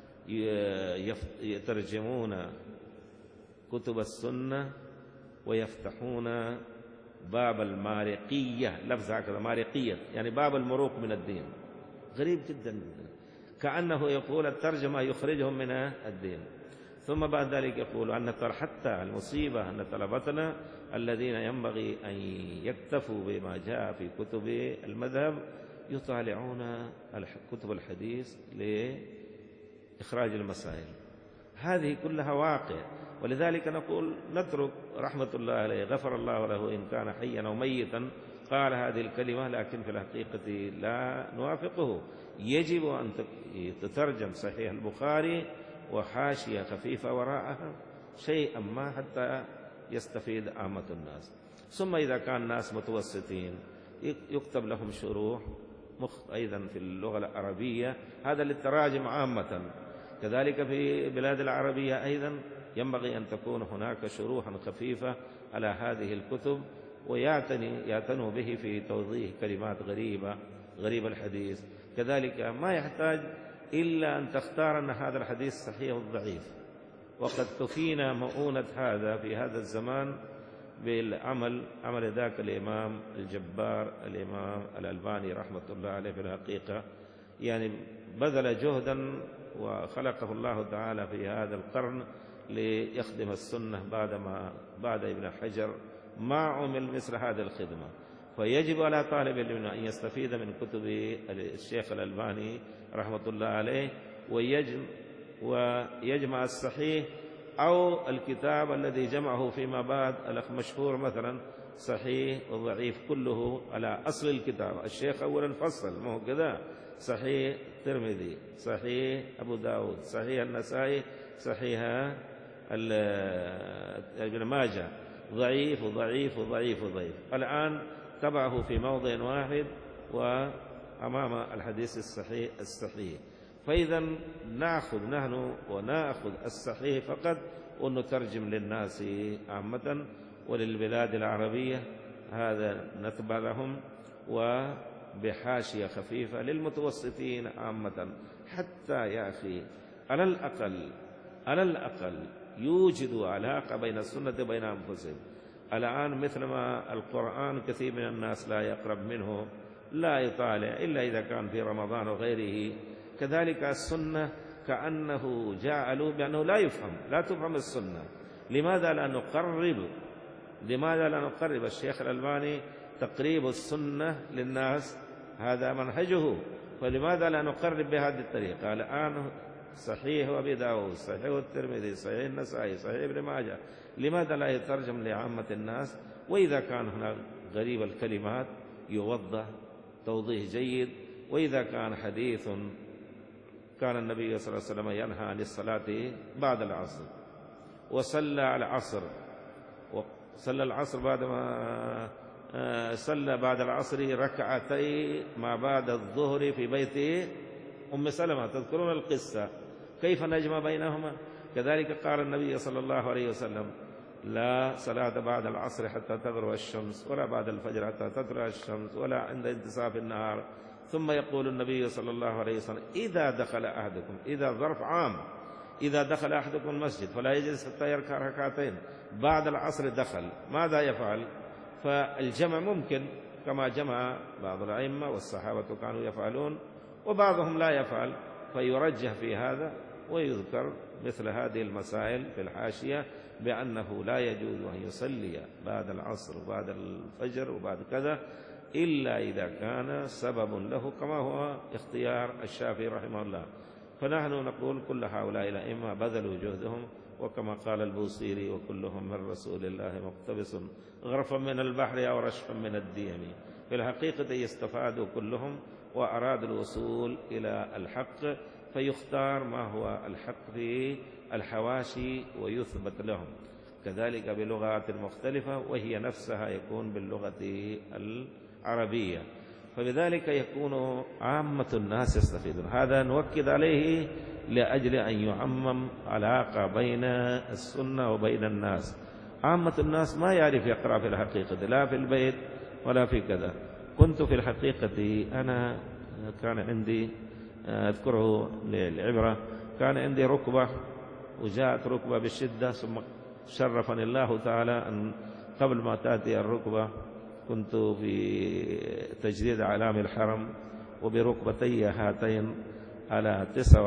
يترجمون كتب السنة ويفتحون باب المارقية، لفظ هكذا مارقية يعني باب المروق من الدين. غريب جدا، كأنه يقول الترجمة يخرجهم من الدين. ثم بعد ذلك يقول أن حتى المصيبة أن طلبتنا الذين ينبغي أن يكتفوا بما جاء في كتب المذهب يطالعون كتب الحديث لإخراج المسائل. هذه كلها واقع، ولذلك نقول نترك رحمة الله عليه غفر الله له إن كان حيا أو ميتا قال هذه الكلمة، لكن في الحقيقة لا نوافقه. يجب أن تترجم صحيح البخاري وحاشية خفيفة وراءها شيئا ما حتى يستفيد عامة الناس. ثم إذا كان الناس متوسطين يكتب لهم شروح أيضا في اللغة العربية، هذا للتراجم عامة. كذلك في بلاد العربية أيضا ينبغي أن تكون هناك شروحا خفيفة على هذه الكتب، ويعتنوا به في توضيح كلمات غريبة الحديث. كذلك ما يحتاج إلا أن تختار أن هذا الحديث صحيح والضعيف، وقد تفينا مؤونة هذا في هذا الزمان عمل ذاك الإمام الجبار الإمام الألباني رحمة الله عليه. في الحقيقة يعني بذل جهدا وخلقه الله تعالى في هذا القرن ليخدم السنة بعد ابن حجر ما عمل مثل هذه الخدمة. فيجب على طالب العلم أن يستفيد من كتب الشيخ الألباني رحمة الله عليه، ويجمع الصحيح أو الكتاب الذي جمعه فيما بعد مشهور مثلا صحيح وضعيف كله على أصل الكتاب. الشيخ أولا فصل، ما هو كذا، صحيح الترمذي، صحيح أبو داود، صحيح النسائي، صحيح ابن ماجه، ضعيف وضعيف وضعيف وضعيف. الآن تبعه في موضع واحد وأمام الحديث الصحيح. فإذا نأخذ الصحيح فقط ونترجم للناس عامة وللبلاد العربية، هذا نتبع لهم، وبحاشية خفيفة للمتوسطين عامة، حتى يا أخي على الأقل يوجد علاقة بين السنة وبين أنفسهم. الآن مثلما القرآن كثير من الناس لا يقرب منه، لا يطالع إلا إذا كان في رمضان وغيره، كذلك السنة كأنه جعلوا بأنه لا تفهم السنة. لماذا لا نقرب الشيخ الألباني تقريب السنة للناس، هذا منهجه، فلماذا لا نقرب بهذه الطريقة؟ الآن صحيح أبي داود، صحيح الترمذي، صحيح النسائي، صحيح ابن ماجه، لماذا لا يترجم لعامة الناس؟ وإذا كان هناك غريب الكلمات يوضح توضيح جيد. وإذا كان حديث كان النبي صلى الله عليه وسلم ينهى عن الصلاة بعد العصر، وصلى العصر، وصلى العصر بعدما صلى بعد العصر ركعتي ما بعد الظهر في بيت أم سلمة، تذكرون القصة كيف نجمع بينهما؟ كذلك قال النبي صلى الله عليه وسلم: لا صلاة بعد العصر حتى تغرب الشمس، ولا بعد الفجر حتى تطلع الشمس، ولا عند انتصاف النهار. ثم يقول النبي صلى الله عليه وسلم: إذا دخل أحدكم، إذا ظرف عام، إذا دخل أحدكم المسجد فلا يجلس حتى يركع ركعتين بعد العصر دخل، ماذا يفعل؟ فالجمع ممكن كما جمع بعض الأئمة والصحابة كانوا يفعلون، وبعضهم لا يفعل، فيرجح في هذا ويذكر مثل هذه المسائل في الحاشية بأنه لا يجوز أن يصلي بعد العصر وبعد الفجر وبعد كذا إلا إذا كان سبب له، كما هو اختيار الشافعي رحمه الله. فنحن نقول كل هؤلاء الأئمة بذلوا جهدهم، وكما قال البوصيري: وكلهم من رسول الله مقتبس غرفا من البحر أو رشفا من الديم. في الحقيقة يستفادوا كلهم وأرادوا الوصول إلى الحق، فيختار ما هو الحق في الحواشي ويثبت لهم، كذلك بلغات مختلفة، وهي نفسها يكون باللغة العربية. فبذلك يكون عامة الناس يستفيدون. هذا نؤكد عليه لأجل أن يعمم علاقة بين السنة وبين الناس. عامة الناس ما يعرف يقرأ في الحقيقة، لا في البيت ولا في كذا. كنت في الحقيقة أنا كان عندي أذكره للعبرة، كان عندي ركبة وجاءت ركبة بالشدة، ثم شرفني الله تعالى أن قبل ما تأتي الركبة كنت في تجديد أعلام الحرم، وبركبتي هاتين على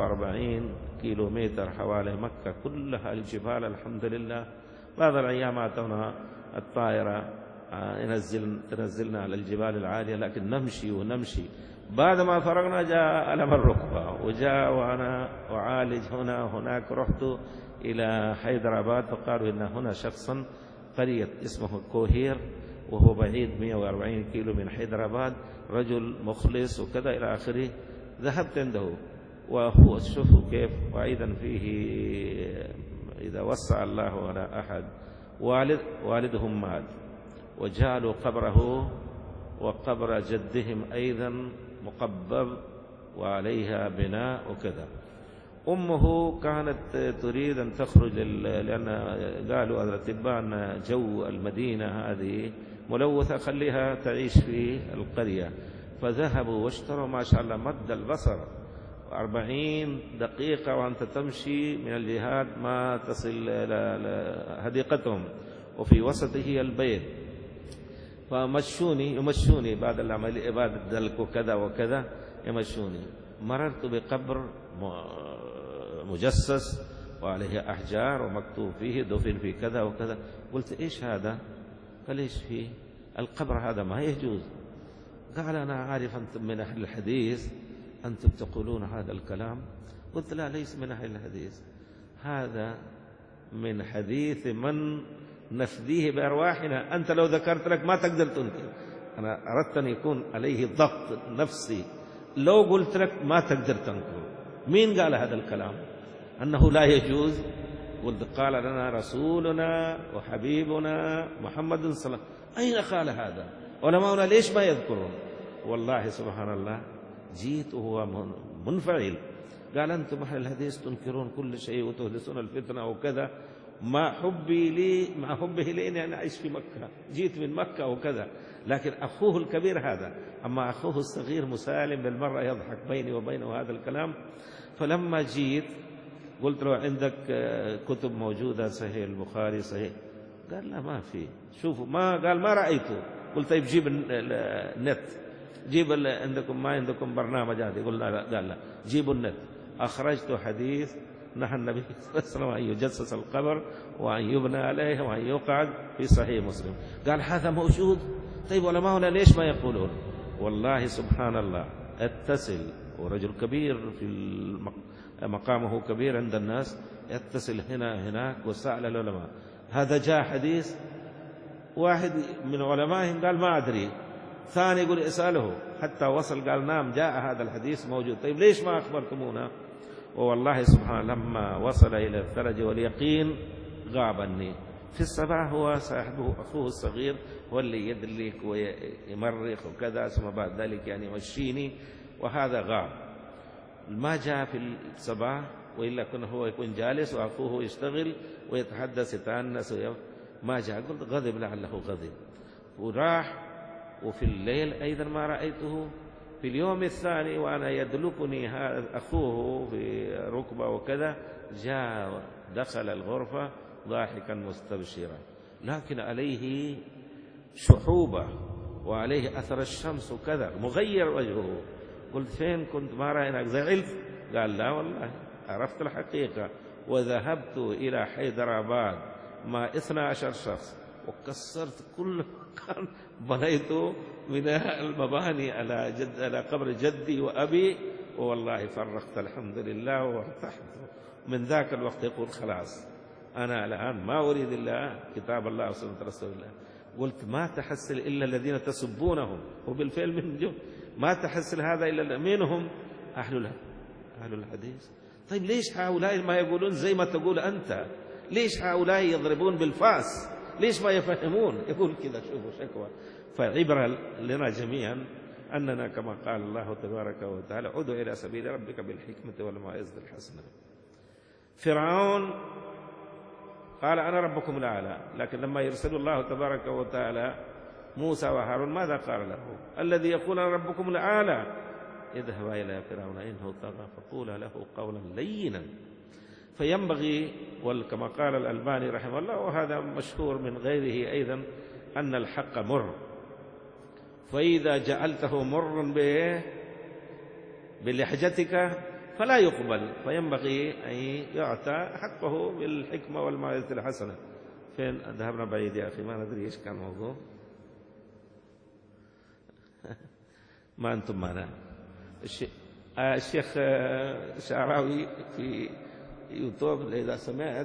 49 كيلومتر حوالي مكة، كلها الجبال الحمد لله. بعض الأيام أتونا الطائرة تنزلنا على الجبال العالية، لكن نمشي. بعد ما فرغنا جاء ألم الركبة، وجاء وأنا أعالج هنا وهناك. رحت إلى حيدراباد فقالوا إن هنا شخصا قرية اسمه كوهير، وهو بعيد 140 كيلو من حيدراباد، رجل مخلص وكذا إلى آخره. ذهبت عنده، وهو شوفوا كيف، وأيضا فيه إذا وسع الله على أحد والدهم مات، وجعلوا قبره وقبر جدهم أيضا مقبب وعليها بناء وكذا. أمه كانت تريد أن تخرج لأن قالوا الأطباء أن جو المدينة هذه ملوثة، خليها تعيش في القرية. فذهبوا واشتروا ما شاء الله مد البصر 40 دقيقة وأنت تمشي من الجهاد ما تصل إلى هديقتهم، وفي وسطه البيت. يمشوني بعد العملية بعد الدلك وكذا وكذا يمشوني. مررت بقبر مجسس وعليه أحجار ومكتوب فيه دفن في كذا وكذا. قلت إيش هذا؟ قال إيش فيه؟ القبر هذا ما يجوز. قال أنا عارف أنتم من أهل الحديث، أنتم تقولون هذا الكلام. قلت لا، ليس من أهل الحديث، هذا من حديث من نفديه بأرواحنا. أنت لو ذكرت لك ما تقدر تنكر. أنا أردت أن يكون عليه ضغط نفسي، لو قلت لك ما تقدر تنكر. مين قال هذا الكلام أنه لا يجوز؟ قلت قال لنا رسولنا وحبيبنا محمد صلى الله عليه وسلم. أين قال هذا؟ علماؤنا ليش ما يذكرون؟ والله سبحان الله جيت وهو منفعل. قال أنتم أهل الحديث تنكرون كل شيء وتهدسون الفتنة وكذا. مع حبه لي أني أنا أعيش في مكة، جيت من مكة وكذا، لكن أخوه الكبير هذا، أما أخوه الصغير مسالم بالمرة يضحك بيني وبينه هذا الكلام. فلما جيت قلت له عندك كتب موجودة صحيح البخاري صحيح؟ قال لا ما في. شوفوا ما قال ما رأيته. قلت طيب جيب النت، جيب عندكم ما عندكم برنامج هذا؟ قلنا لا. قال لا جيبوا النت. أخرجت حديث نهى النبي صلى الله عليه وسلم أن يجسس القبر وأن يبنى عليه وأن يقعد في صحيح مسلم. قال هذا موجود. طيب علماؤنا ليش ما يقولون؟ والله سبحان الله اتصل، ورجل كبير في مقامه كبير عند الناس، يتصل هنا هناك وسأل العلماء هذا جاء حديث. واحد من علمائهم قال ما أدري، ثاني يقول اسأله، حتى وصل قال نعم جاء هذا الحديث موجود. طيب ليش ما أخبرتمونا؟ والله سبحان الله لما وصل إلى الثلج واليقين غاب عني. في الصباح هو صاحبه أخوه الصغير هو اللي يدلك ويمرخ وكذا، ثم بعد ذلك يعني يمشيني، وهذا غاب ما جاء في الصباح. وإلا كنا هو يكون جالس وأخوه يشتغل ويتحدث يتأنس ما جاء. قلت غضب لعله غضب وراح. وفي الليل أيضا ما رأيته. في اليوم الثاني وأنا يدلكني أخوه في ركبة وكذا، جاء دخل الغرفة ضاحكا مستبشرا، لكن عليه شحوبة وعليه أثر الشمس وكذا، مغير وجهه. قلت فين كنت؟ ما رأيناك، زعلت؟ قال لا والله عرفت الحقيقة. وذهبت إلى حيدراباد مع 12 شخص وكسرت كل مكان بنيته من المباني على قبر جدي وأبي، والله فرقت الحمد لله وارتحت. من ذاك الوقت يقول خلاص أنا الآن ما أريد إلا كتاب الله وسنة رسول الله. قلت ما تحصل إلا الذين تسبونهم، وبالفعل من جو ما تحصل هذا إلا منهم أهل الحديث. طيب ليش هؤلاء ما يقولون زي ما تقول أنت؟ ليش هؤلاء يضربون بالفاس؟ ليش ما يفهمون؟ يقول كذا شوفوا شكوى. فعبرة لنا جميعا أننا كما قال الله تبارك وتعالى ادع إلى سبيل ربك بالحكمة والموعظة الحسنة. فرعون قال أنا ربكم الأعلى، لكن لما يرسل الله تبارك وتعالى موسى وهارون ماذا قال له؟ الذي يقول أنا ربكم الأعلى اذهب إلى فرعون إنه طغى فقولا له قولا لينا. فينبغي، وكما قال الألباني رحمه الله وهذا مشهور من غيره أيضا، أن الحق مر، فإذا جعلته مر بلحجتك فلا يقبل، فينبغي أن يعطى حقه بالحكمة والموعظة الحسنة. فين ذهبنا بعيد يا أخي، ما ندري إيش كان موضوع. ما أنتم معنا. الشيخ شعراوي في يوتيوب إذا سمعت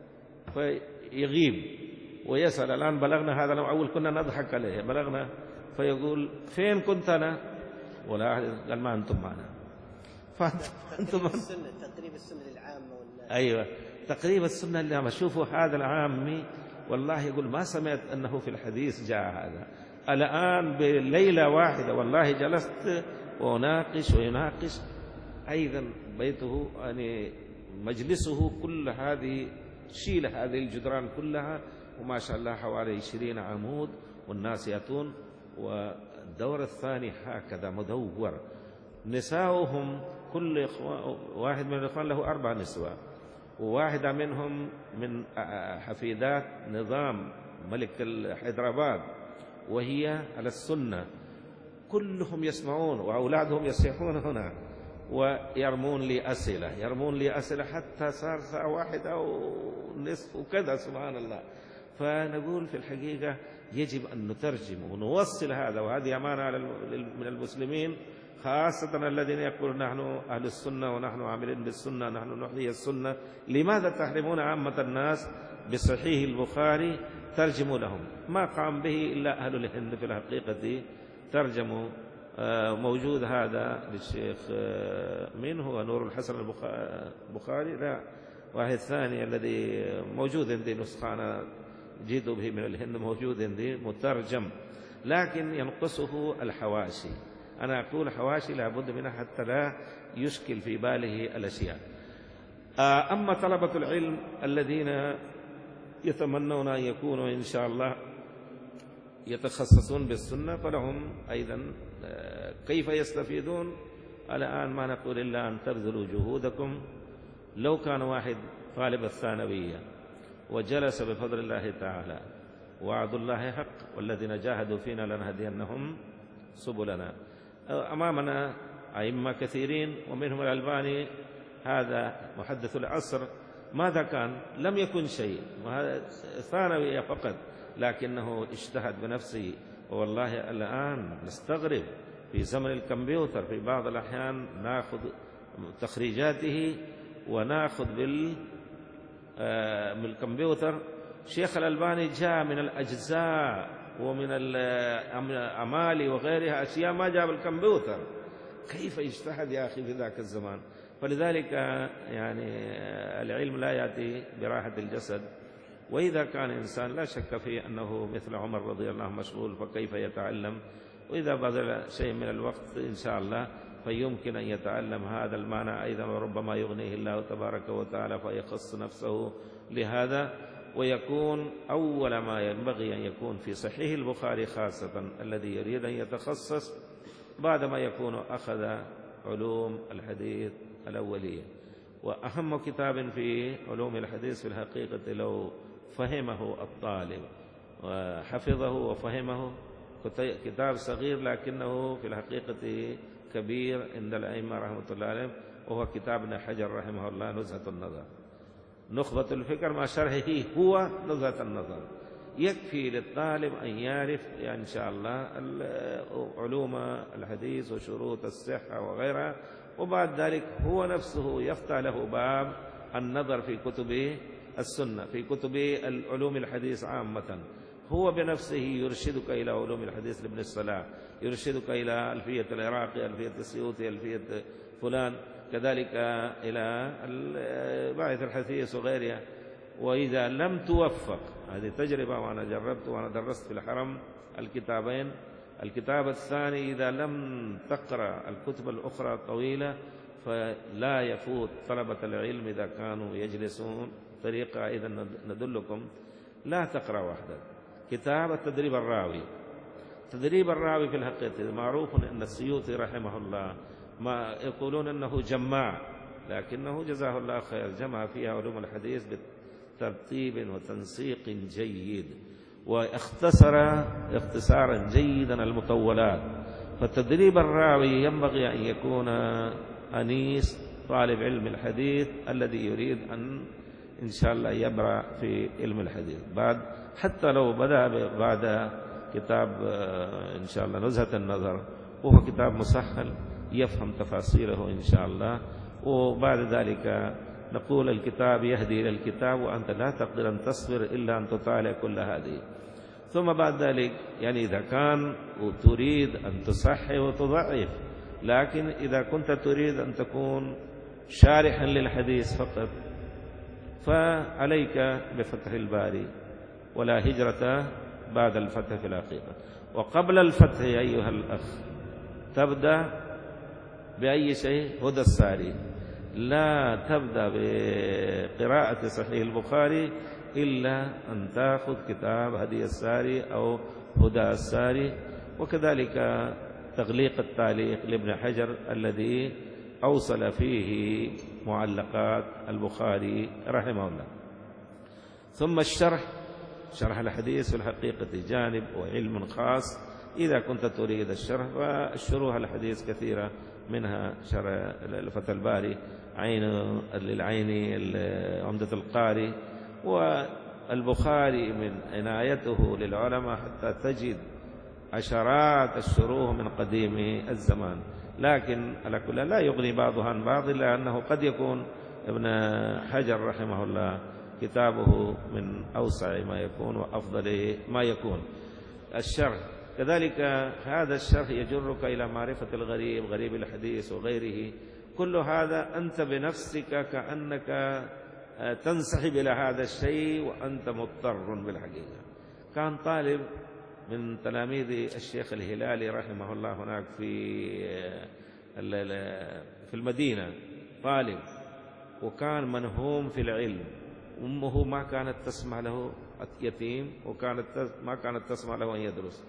فيغيب ويسأل الآن بلغنا هذا، أول كنا نضحك عليه بلغنا، فيقول فين كنت أنا؟ ولا قال ما أنتم معنا. فأنتم تقريب السنة للعامة أيوة تقريب السنة للعامة. شوفوا هذا العامي والله يقول ما سمعت أنه في الحديث جاء هذا. الآن بليلة واحدة والله جلست وأناقش ويناقش أيضا بيته يعني مجلسه كل هذه شيل هذه الجدران كلها، وما شاء الله حوالي 20 عمود، والناس يأتون. والدور الثاني هكذا مدور، نساؤهم كل واحد من الإخوان له 4 نسوة، وواحدة منهم من حفيدات نظام ملك حيدرباد، وهي على السنة. كلهم يسمعون وأولادهم يصيحون هنا ويرمون لي أسئلة حتى صار ساعة 1 أو نصف وكذا، سبحان الله. فنقول في الحقيقة يجب أن نترجم ونوصل هذا، وهذه أمانة من المسلمين، خاصة الذين يقولون نحن أهل السنة ونحن عاملين بالسنة، نحن نحيي السنة. لماذا تحرمون عامة الناس بصحيح البخاري؟ ترجموا لهم. ما قام به إلا أهل الهند في الحقيقة، ترجموا. موجود هذا للشيخ من هو نور الحسن البخاري، لا واحد ثاني الذي موجود عندي نسخة أنا جيت به من الهند، موجود عندي مترجم، لكن ينقصه الحواشي. أنا أقول حواشي لابد منها حتى لا يشكل في باله الأشياء. أما طلبة العلم الذين يتمنون أن يكونوا إن شاء الله يتخصصون بالسنة، فلهم أيضا كيف يستفيدون؟ الآن ما نقول إلا أن تبذلوا جهودكم. لو كان واحد طالب الثانوية وجلس بفضل الله تعالى، وعد الله حق، والذين جاهدوا فينا لنهدينهم سبلنا. أمامنا أئمة كثيرين، ومنهم الألباني هذا محدث العصر. ماذا كان؟ لم يكن شيء، ثانوية فقط، لكنه اجتهد بنفسه. والله الآن نستغرب في زمن الكمبيوتر في بعض الأحيان نأخذ تخريجاته ونأخذ بالكمبيوتر. شيخ الألباني جاء من الأجزاء ومن الأمالي وغيرها أشياء ما جاء بالكمبيوتر. كيف يجتهد يا أخي في ذاك الزمان؟ فلذلك يعني العلم لا يأتي براحة الجسد. وإذا كان إنسان لا شك فيه أنه مثل عمر رضي الله عنه مشغول، فكيف يتعلم؟ وإذا بذل شيء من الوقت إن شاء الله فيمكن أن يتعلم هذا المعنى أيضا، وربما يغنيه الله تبارك وتعالى فيخص نفسه لهذا، ويكون أول ما ينبغي أن يكون في صحيح البخاري خاصة الذي يريد أن يتخصص، بعدما يكون أخذ علوم الحديث الأولية. وأهم كتاب في علوم الحديث في الحقيقة لو فهمه الطالب وحفظه وفهمه، كتاب صغير لكنه في الحقيقة كبير عند الأئمة رحمة الله عليهم، وهو كتاب ابن حجر رحمه الله نزهة النظر. نخبة الفكر مع شرحه هو نزهة النظر. يكفي للطالب أن يعرف إن شاء الله علوم الحديث وشروط الصحة وغيرها، وبعد ذلك هو نفسه يفتح له باب النظر في كتب السنة، في كتب العلوم الحديث عامة. هو بنفسه يرشدك إلى علوم الحديث لابن الصلاح، يرشدك إلى ألفية العراقي، ألفية السيوطي، ألفية فلان، كذلك إلى باعث الحديث وغيرها. وإذا لم توفق، هذه تجربة وأنا جربت وأنا درست في الحرم الكتابين، الكتاب الثاني إذا لم تقرأ الكتب الأخرى الطويلة فلا يفوت طلبة العلم إذا كانوا يجلسون. طريقة إذا ندلكم، لا تقرأ وحدك. كتاب التدريب الراوي، تدريب الراوي في الحقيقة معروف أن السيوطي رحمه الله ما يقولون أنه جماع، لكنه جزاه الله خير جمع فيها علوم الحديث بترتيب وتنسيق جيد، واختصر اختصارا جيدا المطولات. فتدريب الراوي ينبغي أن يكون أنيس طالب علم الحديث الذي يريد إن شاء الله يبرع في علم الحديث. بعد حتى لو بدأ بعد كتاب إن شاء الله نزهة النظر، وهو كتاب مسهل يفهم تفاصيله إن شاء الله، وبعد ذلك نقول الكتاب يهدي إلى الكتاب، وأنت لا تقدر أن تصبر إلا أن تطالع كل هذه. ثم بعد ذلك يعني إذا كان تريد أن تصحح وتضعف، لكن إذا كنت تريد أن تكون شارحا للحديث فقط فعليك بفتح الباري، ولا هجرة بعد الفتح في الحقيقة. وقبل الفتح أيها الأخ تبدأ بأي شيء؟ هدى الساري. لا تبدأ بقراءة صحيح البخاري إلا أن تأخذ كتاب هدي الساري أو هدى الساري. وكذلك تغليق التعليق لابن حجر الذي أوصل فيه معلقات البخاري رحمه الله. ثم الشرح، شرح الحديث في الحقيقة جانب وعلم خاص. إذا كنت تريد الشرح فالشروح الحديث كثيرة، منها شرح فتح الباري، عين للعيني، عمدة القاري. والبخاري من عنايته للعلماء حتى تجد عشرات الشروح من قديم الزمان، لكن على كل لا يغني بعضها عن بعض، إلا أنه قد يكون ابن حجر رحمه الله كتابه من أوسع ما يكون وأفضل ما يكون. الشرح كذلك، هذا الشرح يجرك إلى معرفة الغريب، غريب الحديث وغيره. كل هذا أنت بنفسك كأنك تنسحب إلى هذا الشيء وأنت مضطر بالحقيقة. كان طالب من تلاميذ الشيخ الهلالي رحمه الله هناك في المدينة، طالب وكان منهوم في العلم. أمه ما كانت تسمع له، يتيم، ما كانت تسمع له أن يدرس.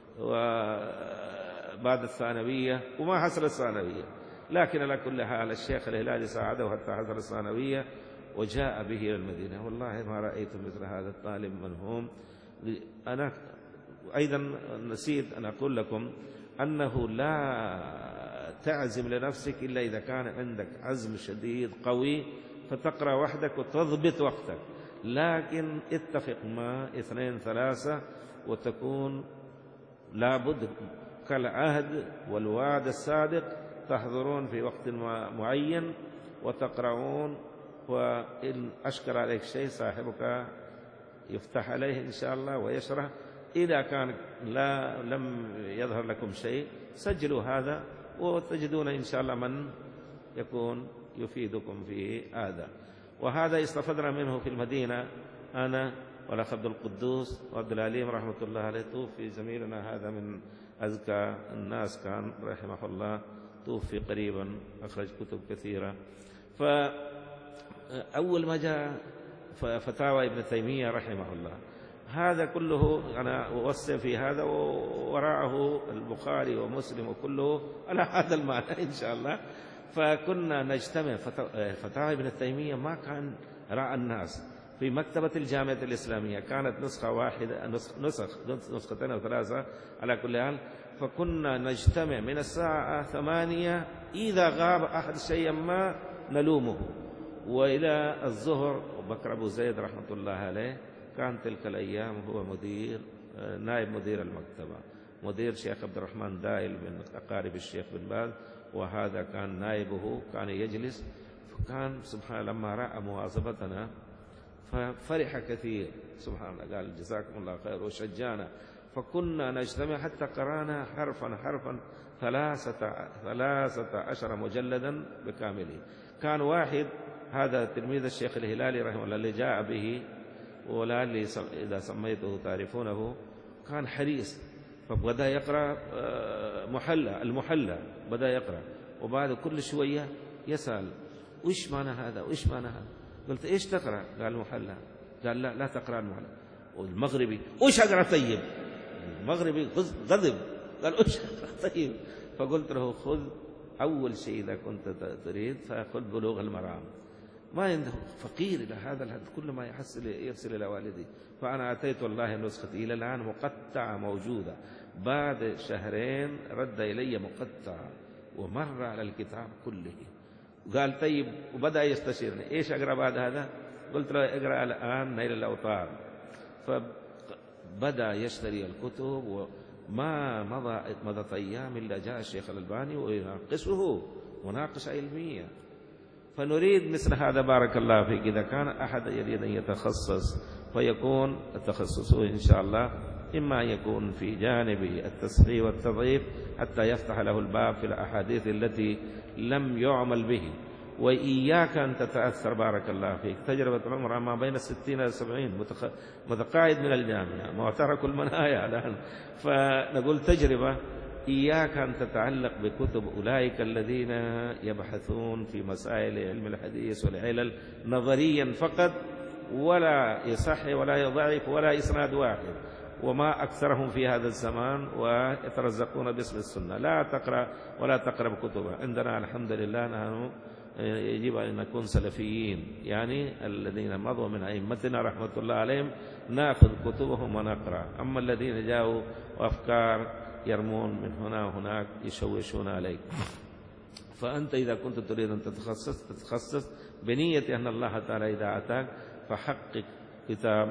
وبعد الثانوية وما حصل الثانوية، لكن على كل حال الشيخ الهلالي ساعده حتى حصل الثانوية وجاء به إلى المدينة. والله ما رأيت مثل هذا الطالب منهوم. أنا أيضا نسيت أن أقول لكم أنه لا تعزم لنفسك إلا إذا كان عندك عزم شديد قوي، فتقرأ وحدك وتضبط وقتك. لكن اتفق مع 2 3 وتكون لابد كالعهد والوعد الصادق، تحضرون في وقت معين وتقرؤون. وإن أشكر عليك شيء صاحبك يفتح عليه إن شاء الله ويشرح. إذا كان لم يظهر لكم شيء سجلوا هذا، وتجدون إن شاء الله من يكون يفيدكم في هذا. وهذا استفدنا منه في المدينة أنا والأخ عبد القدوس وعبد العليم رحمة الله عليه. توفي زميلنا هذا من أذكى الناس كان رحمه الله، توفي قريبا، أخرج كتب كثيرة. فأول ما جاء فتاوى ابن تيمية رحمه الله، هذا كله أنا أوصي في هذا، ووراءه البخاري ومسلم وكله على هذا المعنى إن شاء الله. فكنا نجتمع. فتاوى ابن تيمية ما كان رأى الناس في مكتبة الجامعة الإسلامية، كانت نسخة واحدة، نسختين أو 3 على كل حال. فكنا نجتمع من الساعة 8، إذا غاب أحد شيئا ما نلومه، وإلى الظهر. وبكر أبو زيد رحمة الله عليه كان تلك الأيام هو نائب مدير المكتبة، مدير شيخ عبد الرحمن دائل من أقارب الشيخ بن باز، وهذا كان نائبه، كان يجلس. فكان سبحان الله لما رأى مواظبتنا ففرح كثير، سبحان الله، قال جزاكم الله خير وشجعنا. فكنا نجتمع حتى قرانا حرفا 13 مجلدا بكامله. كان واحد، هذا تلميذ الشيخ الهلالي رحمه الله اللي جاء به، ولعلي إذا سميته تعرفونه، كان حريص. فبدأ يقرأ المحلى بدأ يقرأ، وبعد كل شوية يسأل وإيش معنى هذا وإيش معنى هذا. قلت إيش تقرأ؟ قال المحلى. قال لا تقرأ المحلى. والمغربي وإيش أقرأ طيب؟ المغربي غضب، قال إيش أقرأ طيب؟ فقلت له خذ أول شيء إذا كنت تريد فخذ بلوغ المرام. ما عنده فقير إلى هذا الحد، كل ما يرسل إلى والدي. فأنا أتيت والله نسختي إلى الآن مقطعة موجودة، بعد 2 شهر رد إلي مقطعة ومر على الكتاب كله. قال طيب، وبدأ يستشيرني إيش أقرأ بعد هذا؟ قلت له اقرأ الآن نيل الأوطار. فبدأ يشتري الكتب، وما مضت أيام إلا جاء الشيخ الألباني ويناقشه مناقشة علمية. فنريد مثل هذا بارك الله فيك. إذا كان أحد يريد أن يتخصص فيكون تخصصه إن شاء الله إما أن يكون في جانب التصحيح والتضعيف حتى يفتح له الباب في الأحاديث التي لم يعمل به. وإياك أن تتأثر بارك الله فيك، تجربة العمر ما بين 60 إلى 70 متقاعد من الجامعة، ما تركوا المنايا الآن. فنقول تجربة إياك أن تتعلق بكتب أولئك الذين يبحثون في مسائل علم الحديث والعلل نظريا فقط، ولا يصح ولا يضعف ولا إسناد واحد، وما أكثرهم في هذا الزمان ويترزقون باسم السنة. لا تقرأ ولا تقرب كتبها. عندنا الحمد لله نحن يجب أن نكون سلفيين، يعني الذين مضوا من أئمتنا رحمة الله عليهم نأخذ كتبهم ونقرأ. أما الذين جاءوا وأفكار يرمون من هنا وهناك يشوشون عليك. فأنت إذا كنت تريد أن تتخصص بنية أن الله تعالى إذا أتاك فحقق كتاب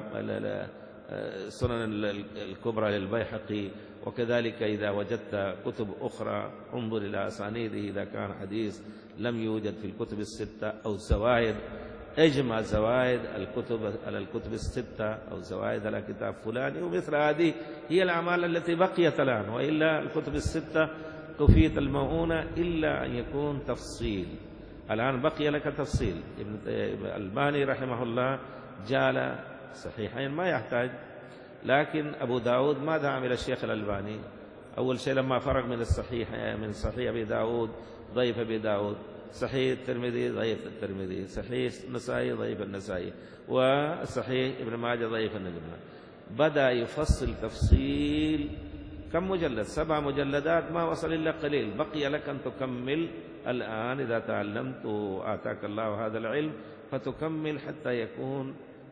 سنن الكبرى للبيهقي، وكذلك إذا وجدت كتب أخرى انظر إلى أسانيده إذا كان حديث لم يوجد في الكتب الستة أو زوائد، اجمع زوائد الكتب على الكتب الستة أو زوائد على كتاب فلان. ومثل هذه هي الأعمال التي بقيت الآن، وإلا الكتب الستة كفيت المؤونة إلا أن يكون تفصيل. الآن بقي لك تفصيل. ابن الألباني رحمه الله جال صحيحين ما يحتاج، لكن أبو داود ماذا عمل الشيخ الألباني؟ أول شيء لما فرغ من الصحيح من صحيح أبي داود ضيف أبي داود، صحيح الترمذي ضيف الترمذي، صحيح النسائي ضيف النسائي، وصحيح ابن ماجه ضيف ابن ماجه. بدأ يفصل تفصيل. كم مجلد؟ 7 مجلدات، ما وصل إلا قليل. بقي لك أن تكمل الآن إذا تعلمت وآتاك الله هذا العلم فتكمل حتى يكون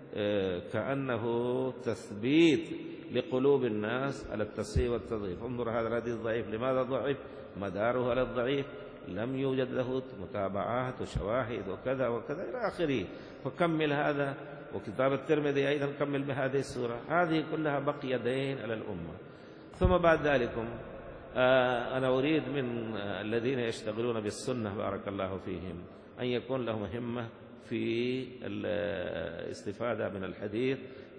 كأنه تثبيت لقلوب الناس على التصحيح والتضعيف. انظر هذا الحديث ضعيف، لماذا ضعف؟ مداره على الضعيف، لم يوجد له متابعات وشواهد وكذا وكذا إلى آخره. فكمل هذا، وكتاب الترمذي أيضا كمل بهذه السورة. هذه كلها بقي دين على الأمة. ثم بعد ذلك أنا أريد من الذين يشتغلون بالسنة بارك الله فيهم أن يكون لهم همة في الاستفادة من الحديث،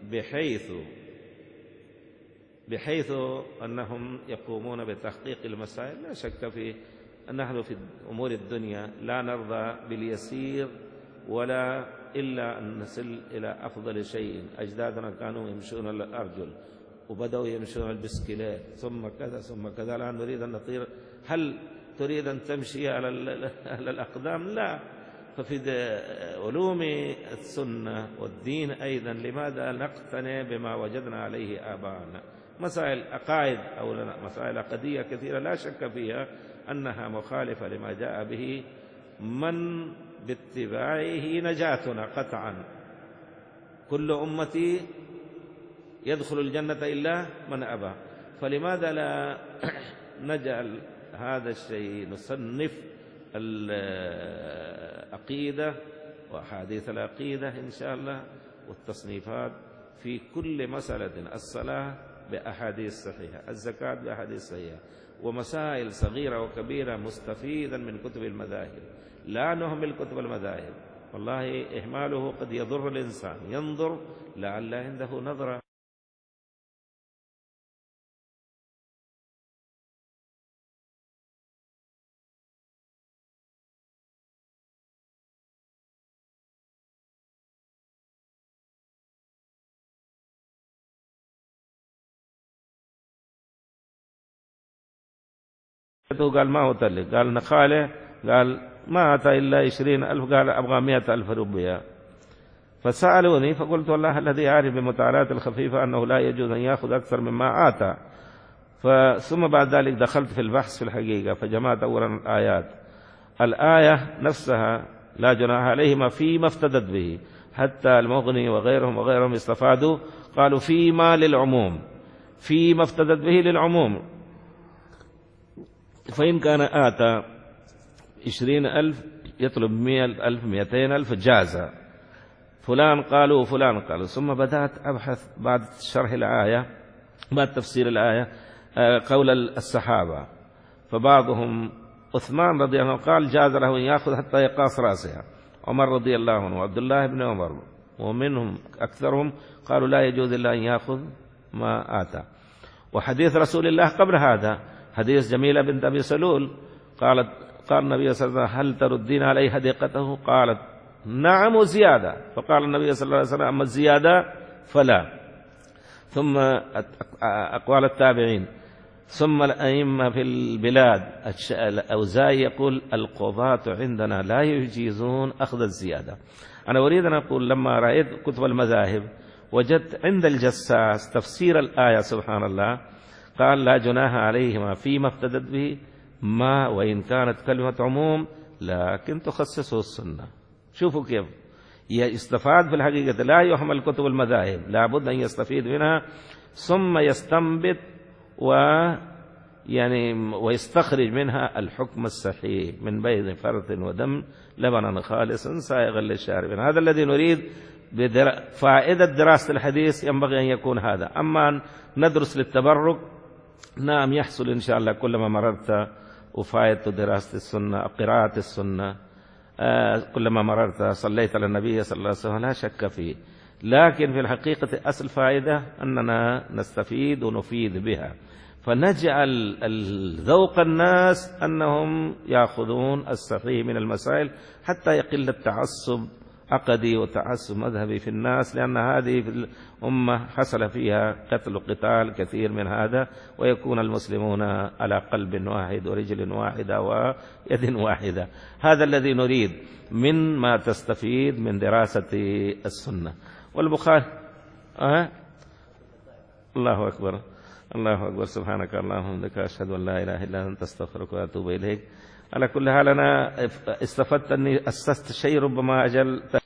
بحيث أنهم يقومون بتحقيق المسائل. لا شك في أن نحن في أمور الدنيا لا نرضى باليسير ولا إلا أن نصل إلى أفضل شيء. أجدادنا كانوا يمشون الأرجل وبدأوا يمشون البسكلات ثم كذا ثم كذا. الآن نريد أن نطير. هل تريد أن تمشي على الأقدام؟ لا. ففي علوم السنة والدين أيضا لماذا نقتنع بما وجدنا عليه آباءنا؟ مسائل عقائد أو مسائل عقدية كثيرة لا شك فيها أنها مخالفة لما جاء به من باتباعه نجاتنا قطعا. كل أمتي يدخل الجنة إلا من أبى. فلماذا لا نجعل هذا الشيء نصنف العقيدة وأحاديث العقيدة إن شاء الله والتصنيفات في كل مسألة، الصلاة بأحاديث صحيحة، الزكاة بأحاديث صحيحة، ومسائل صغيرة وكبيرة مستفيدا من كتب المذاهب. لا نهمل كتب المذاهب، والله إهماله قد يضر الإنسان. ينظر لعل عنده نظرة. قال ما هو تلك؟ قال نخاله. قال ما أتى إلا 20,000. قال أبغى 100,000 ربية. فسألوني فقلت والله الذي يعرف بمتعالات الخفيفة أنه لا يجوز أن يأخذ أكثر مما آتى. ثم بعد ذلك دخلت في البحث في الحقيقة فجمعت أولا الآيات. الآية نفسها لا جناح عليهما فيما افتدت به، حتى المغني وغيرهم استفادوا قالوا فيما للعموم، فيما افتدت به للعموم. فإن كان آتى 20,000 يطلب 100,000 200,000 جاز. فلان قالوا فلان قالوا. ثم بدأت أبحث بعد شرح الآية بعد تفسير الآية قول الصحابة. فبعضهم عثمان رضي الله عنه قال جاز له أن يأخذ حتى يقاس رأسها. عمر رضي الله عنه وعبد الله بن عمر ومنهم أكثرهم قالوا لا يجوز إلا أن يأخذ ما آتى. وحديث رسول الله قبل هذا حديث جميلة بنت أبي سلول قال النبي صلى الله عليه وسلم هل تردين عليه حديقته؟ قالت نعم وزيادة. فقال النبي صلى الله عليه وسلم أما الزيادة فلا. ثم أقوال التابعين ثم الأئمة في البلاد. الأوزاعي يقول القضاة عندنا لا يجيزون أخذ الزيادة. أنا أريد أن أقول لما رأيت كتب المذاهب وجدت عند الجساس تفسير الآية سبحان الله قال لا جناح عليهما فيما افتدت به ما وإن كانت كلمة عموم لكن تخصصه السنة. شوفوا كيف يستفاد في الحقيقة. لا يحمل كتب المذاهب، لابد أن يستفيد منها ثم يستنبط ويستخرج منها الحكم الصحيح من بين فرث ودم لبنا خالصا سائغا للشاربين. هذا الذي نريد. فائدة دراسة الحديث ينبغي أن يكون هذا. أما أن ندرس للتبرك نعم يحصل إن شاء الله كلما مررت وفائدة دراسة السنة قراءة السنة كلما مررت صليت على النبي صلى الله عليه وسلم لا شك فيه. لكن في الحقيقة أصل فائدة أننا نستفيد ونفيد بها، فنجعل ذوق الناس أنهم يأخذون الصحيح من المسائل حتى يقل التعصب عقدي وتعصب مذهبي في الناس، لأن هذه في الأمة حصل فيها قتل وقتال كثير من هذا، ويكون المسلمون على قلب واحد ورجل واحدة ويد واحدة. هذا الذي نريد من ما تستفيد من دراسة السنة. والبخاري الله أكبر الله أكبر سبحانك اللهم وبحمدك أشهد أن لا إله إلا أنت أستغفرك وأتوب إليك. على كل حال أنا استفدت أني أسست شيء ربما أجل